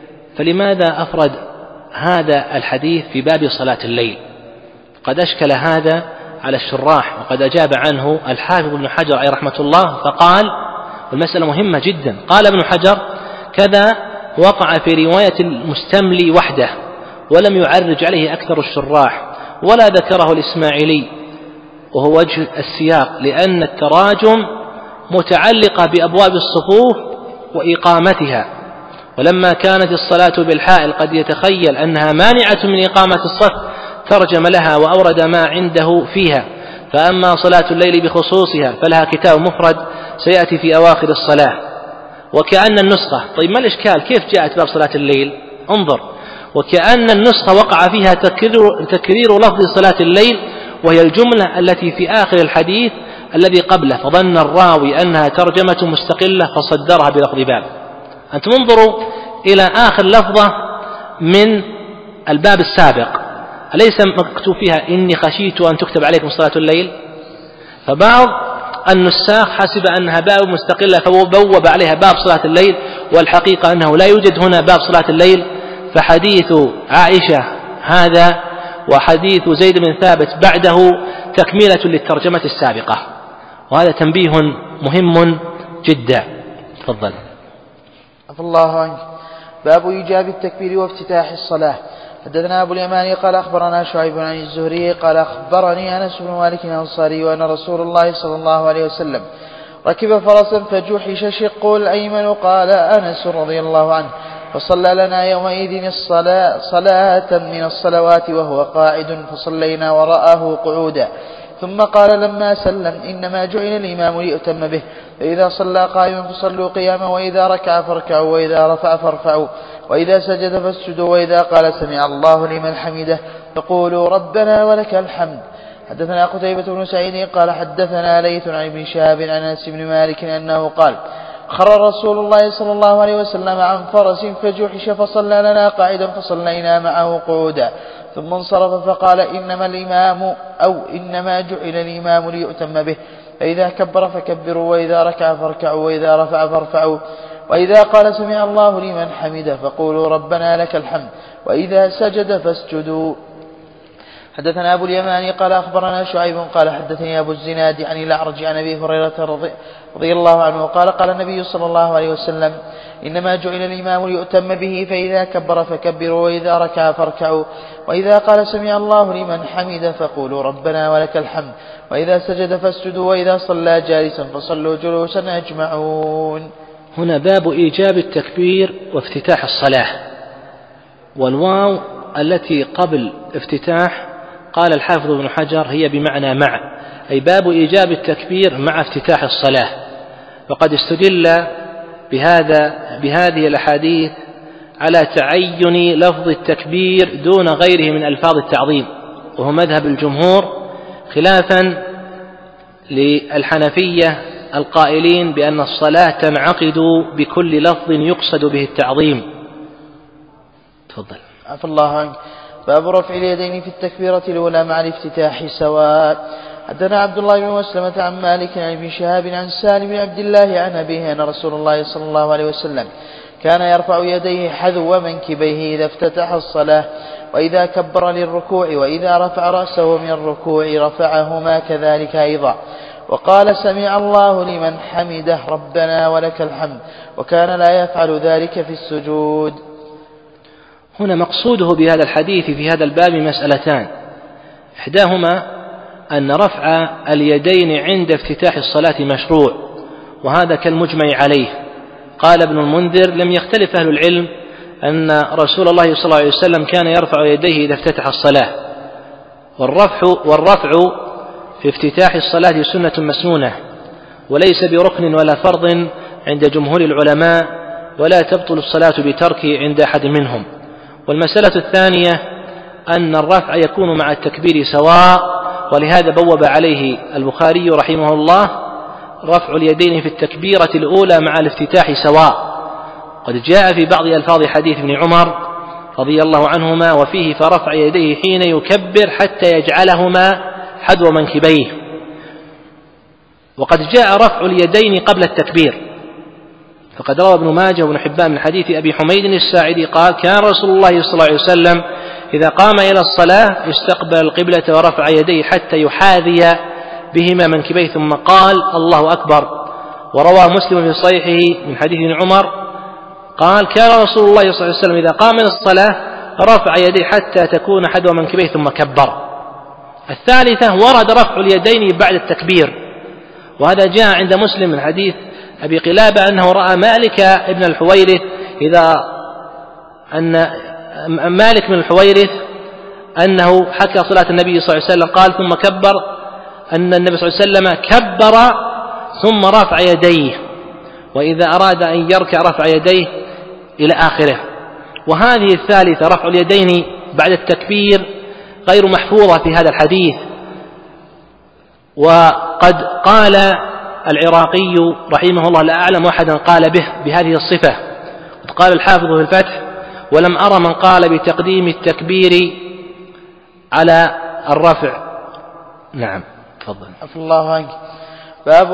فلماذا أفرد هذا الحديث في باب صلاة الليل؟ قد أشكل هذا على الشراح، وقد أجاب عنه الحافظ ابن حجر عليه رحمة الله فقال، والمسألة مهمة جدا، قال ابن حجر كذا وقع في رواية المستملي وحده ولم يعرج عليه أكثر الشراح ولا ذكره الإسماعيلي، وهو وجه السياق، لأن التراجم متعلقة بأبواب الصفوف وإقامتها، ولما كانت الصلاة بالحائل قد يتخيل أنها مانعة من إقامة الصف ترجم لها وأورد ما عنده فيها. فأما صلاة الليل بخصوصها فلها كتاب مفرد سيأتي في أواخر الصلاة. وكأن النسخة، طيب ما الإشكال كيف جاءت باب صلاة الليل؟ انظر، وكأن النسخة وقع فيها تكرير لفظ صلاة الليل، وهي الجملة التي في آخر الحديث الذي قبله، فظن الراوي أنها ترجمة مستقلة فصدرها بلفظ باب. أنتم انظروا إلى آخر لفظة من الباب السابق، أليس مكتوب فيها إني خشيت أن تكتب عليكم صلاة الليل؟ فبعض النساخ حسب أنها باب مستقلة فبوب عليها باب صلاة الليل، والحقيقة أنه لا يوجد هنا باب صلاة الليل، فحديث عائشة هذا وحديث زيد بن ثابت بعده تكملة للترجمة السابقة، وهذا تنبيه مهم جدا. تفضل. عفى الله عنك. باب إيجاب التكبير وافتتاح الصلاة. حدثنا أبو اليمان قال أخبرنا شعيب عن الزهري قال أخبرني أنس بن مالك الأنصاري وأن رسول الله صلى الله عليه وسلم ركب فرسا فجوحش شقه الأيمن، قال أنس رضي الله عنه فصلى لنا يومئذ صلاة من الصلوات وهو قاعد، فصلينا وراءه قعودا، ثم قال لما سلم إنما جعل الإمام ليؤتم به، فإذا صلى قائما فصلوا قياما، وإذا ركع فاركعوا، وإذا رفع فارفعوا، وإذا سجد فاسجدوا، وإذا قال سمع الله لمن حمده فقولوا ربنا ولك الحمد. حدثنا قتيبة بن سعيد قال حدثنا ليث عن ابن شهاب عن أنس بن مالك أنه قال خر رسول الله صلى الله عليه وسلم عن فرس فجوحش فصلى لنا قاعدا فصلينا معه قعودا، ثم انصرف فقال إنما جعل الإمام ليؤتم به، فإذا كبر فكبروا، وإذا ركع فاركعوا، وإذا رفع فارفعوا، وإذا قال سمع الله لمن حمده فقولوا ربنا لك الحمد، وإذا سجد فاسجدوا. حدثنا أبو اليمان قال أخبرنا شعيب قال حدثني أبو الزناد عن الأعرج عن أبي هريرة رضي الله عنه قال النبي صلى الله عليه وسلم إنما جعل الإمام ليؤتم به، فإذا كبر فكبروا، وإذا ركع فاركعوا، وإذا قال سمع الله لمن حمده فقولوا ربنا ولك الحمد، وإذا سجد فاسجدوا، وإذا صلى جالسا فصلوا جلوسا أجمعون. هنا باب إيجاب التكبير وافتتاح الصلاة، والواو التي قبل افتتاح قال الحافظ ابن حجر هي بمعنى مع، أي باب إيجاب التكبير مع افتتاح الصلاة. وقد استدل بهذه الأحاديث على تعين لفظ التكبير دون غيره من ألفاظ التعظيم، وهو مذهب الجمهور، خلافا للحنفية القائلين بأن الصلاة تنعقد بكل لفظ يقصد به التعظيم. تفضل. عفى الله عنك. باب رفع اليدين في التكبيرة الأولى مع الافتتاح سواء. حدثنا عبد الله بن مسلمة عن مالك عن ابن شهاب عن سالم بن عبد الله عن أبيه أن رسول الله صلى الله عليه وسلم كان يرفع يديه حذو منكبيه إذا افتتح الصلاة وإذا كبر للركوع وإذا رفع رأسه من الركوع رفعهما كذلك أيضا وقال سمع الله لمن حمده ربنا ولك الحمد وكان لا يفعل ذلك في السجود. هنا مقصوده بهذا الحديث في هذا الباب مسألتان، إحداهما أن رفع اليدين عند افتتاح الصلاة مشروع، وهذا كالمجمع عليه. قال ابن المنذر لم يختلف أهل العلم أن رسول الله صلى الله عليه وسلم كان يرفع يديه إذا افتتح الصلاة، والرفع في افتتاح الصلاة سنة مسنونة وليس بركن ولا فرض عند جمهور العلماء، ولا تبطل الصلاة بتركه عند أحد منهم. والمسألة الثانية أن الرفع يكون مع التكبير سواء، ولهذا بوب عليه البخاري رحمه الله رفع اليدين في التكبيرة الأولى مع الافتتاح سواء. قد جاء في بعض ألفاظ حديث ابن عمر رضي الله عنهما وفيه فرفع يديه حين يكبر حتى يجعلهما حذو منكبيه. وقد جاء رفع اليدين قبل التكبير، فقد روى ابن ماجه وابن حبان من حديث أبي حميد الساعدي قال كان رسول الله صلى الله عليه وسلم إذا قام إلى الصلاة استقبل القبلة ورفع يديه حتى يحاذي بهما منكبيه ثم قال الله أكبر. وروى مسلم في صحيحه من حديث ابن عمر قال كان رسول الله صلى الله عليه وسلم إذا قام إلى الصلاة رفع يديه حتى تكون حذو منكبيه ثم كبر. الثالثة ورد رفع اليدين بعد التكبير، وهذا جاء عند مسلم من حديث أبي قلابة أنه رأى مالك ابن الحويرث مالك بن الحويرث أنه حكى صلاة النبي صلى الله عليه وسلم قال ثم كبر أن النبي صلى الله عليه وسلم كبر ثم رفع يديه، وإذا أراد أن يركع رفع يديه إلى آخره. وهذه الثالثة رفع اليدين بعد التكبير غير محفوظة في هذا الحديث. وقد قال العراقي رحمه الله لا أعلم أحدا قال بهذه الصفة. قد قال الحافظ في الفتح ولم أرى من قال بتقديم التكبير على الرفع. نعم تفضل. عفى الله عنك. باب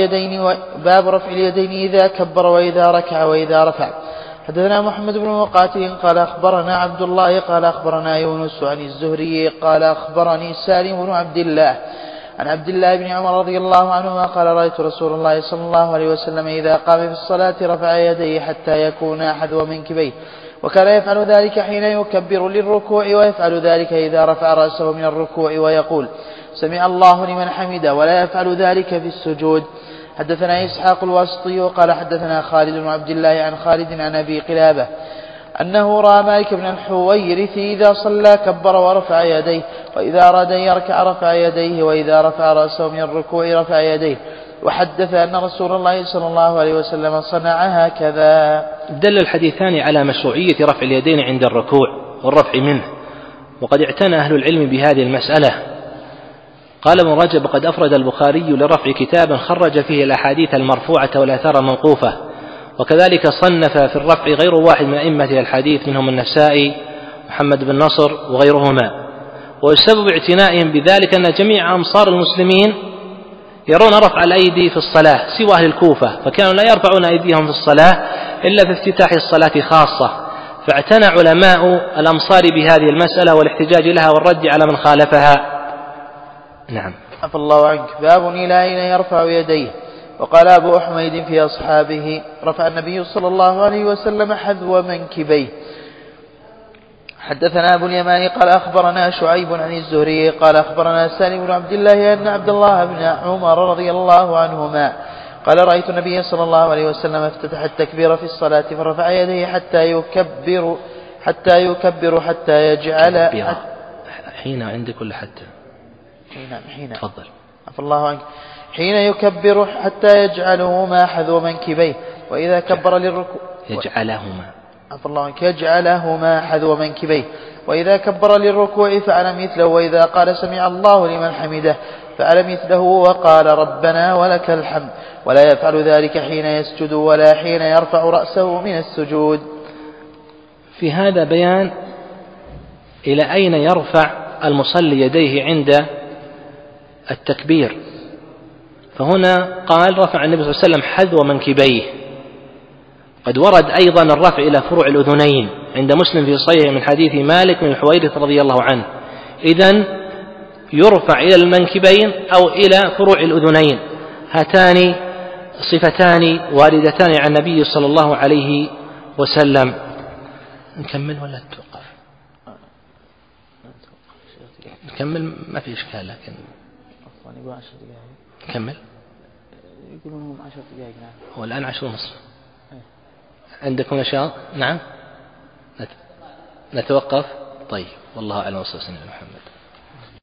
رفع اليدين إذا كبر وإذا ركع وإذا رفع. حدثنا محمد بن مقاتل قال أخبرنا عبد الله قال أخبرنا يونس عن الزهري قال أخبرني سالم بن عبد الله عن عبد الله بن عمر رضي الله عنهما قال رأيت رسول الله صلى الله عليه وسلم إذا قام في الصلاة رفع يديه حتى يكون حذو منكبيه، وكان يفعل ذلك حين يكبر للركوع، ويفعل ذلك إذا رفع رأسه من الركوع ويقول سمع الله لمن حمده، ولا يفعل ذلك في السجود. حدثنا إسحاق الواسطي قال حدثنا خالد بن عبد الله عن خالد عن أبي قلابة أنه رأى مالك بن الحويرث إذا صلى كبر ورفع يديه، وإذا أراد أن يركع رفع يديه، وإذا رفع رأسه من الركوع رفع يديه. وحدث أن رسول الله صلى الله عليه وسلم صنع هكذا. دل الحديثان على مشروعية رفع اليدين عند الركوع والرفع منه، وقد اعتنى أهل العلم بهذه المسألة. قال ابن رجب قد أفرد البخاري لرفع كتابا خرج فيه الأحاديث المرفوعة والآثار الموقوفة، وكذلك صنف في الرفع غير واحد من أئمة الحديث منهم النسائي محمد بن نصر وغيرهما. والسبب اعتنائهم بذلك أن جميع أمصار المسلمين يرون رفع الأيدي في الصلاة سوى أهل الكوفة، فكانوا لا يرفعون أيديهم في الصلاة إلا في افتتاح الصلاة خاصة، فاعتنى علماء الأمصار بهذه المسألة والاحتجاج لها والرد على من خالفها. نعم. عفى الله عنك. باب إلى أين يرفع يديه. وقال أبو حميد في أصحابه رفع النبي صلى الله عليه وسلم حذو منكبيه. حدثنا أبو اليمان قال أخبرنا شعيب عن الزهري قال أخبرنا سالم بن عبد الله أن عبد الله بن عمر رضي الله عنهما قال رأيت النبي صلى الله عليه وسلم افتتح التكبير في الصلاة فرفع يديه حتى يكبر حتى يجعل حين عندك ولا حتى حين تفضل. عفى الله عنك. حين يكبر حتى يجعلهما حذو منكبيه، وإذا كبر للركوع يجعلهما حذو منكبيه، وإذا كبر للركوع فعل مثله، وإذا قال سمع الله لمن حمده فعل مثله وقال ربنا ولك الحمد، ولا يفعل ذلك حين يسجد ولا حين يرفع رأسه من السجود. في هذا بيان إلى أين يرفع المصلي يديه عند التكبير؟ فهنا قال رفع النبي صلى الله عليه وسلم حذو منكبيه. قد ورد أيضا الرفع إلى فروع الأذنين عند مسلم في صحيح من حديث مالك بن الحويرث رضي الله عنه. إذن يرفع إلى المنكبين أو إلى فروع الأذنين، هاتان صفتان واردتان عن النبي صلى الله عليه وسلم. نكمل ولا نتوقف؟ نكمل ما في إشكال، لكن نكمل. يقولون هم 10 دقائق. نعم. هو الآن 10:30. عندكم نشاط؟ نعم. نتوقف. طيب، والله أعلم وصلى الله على محمد.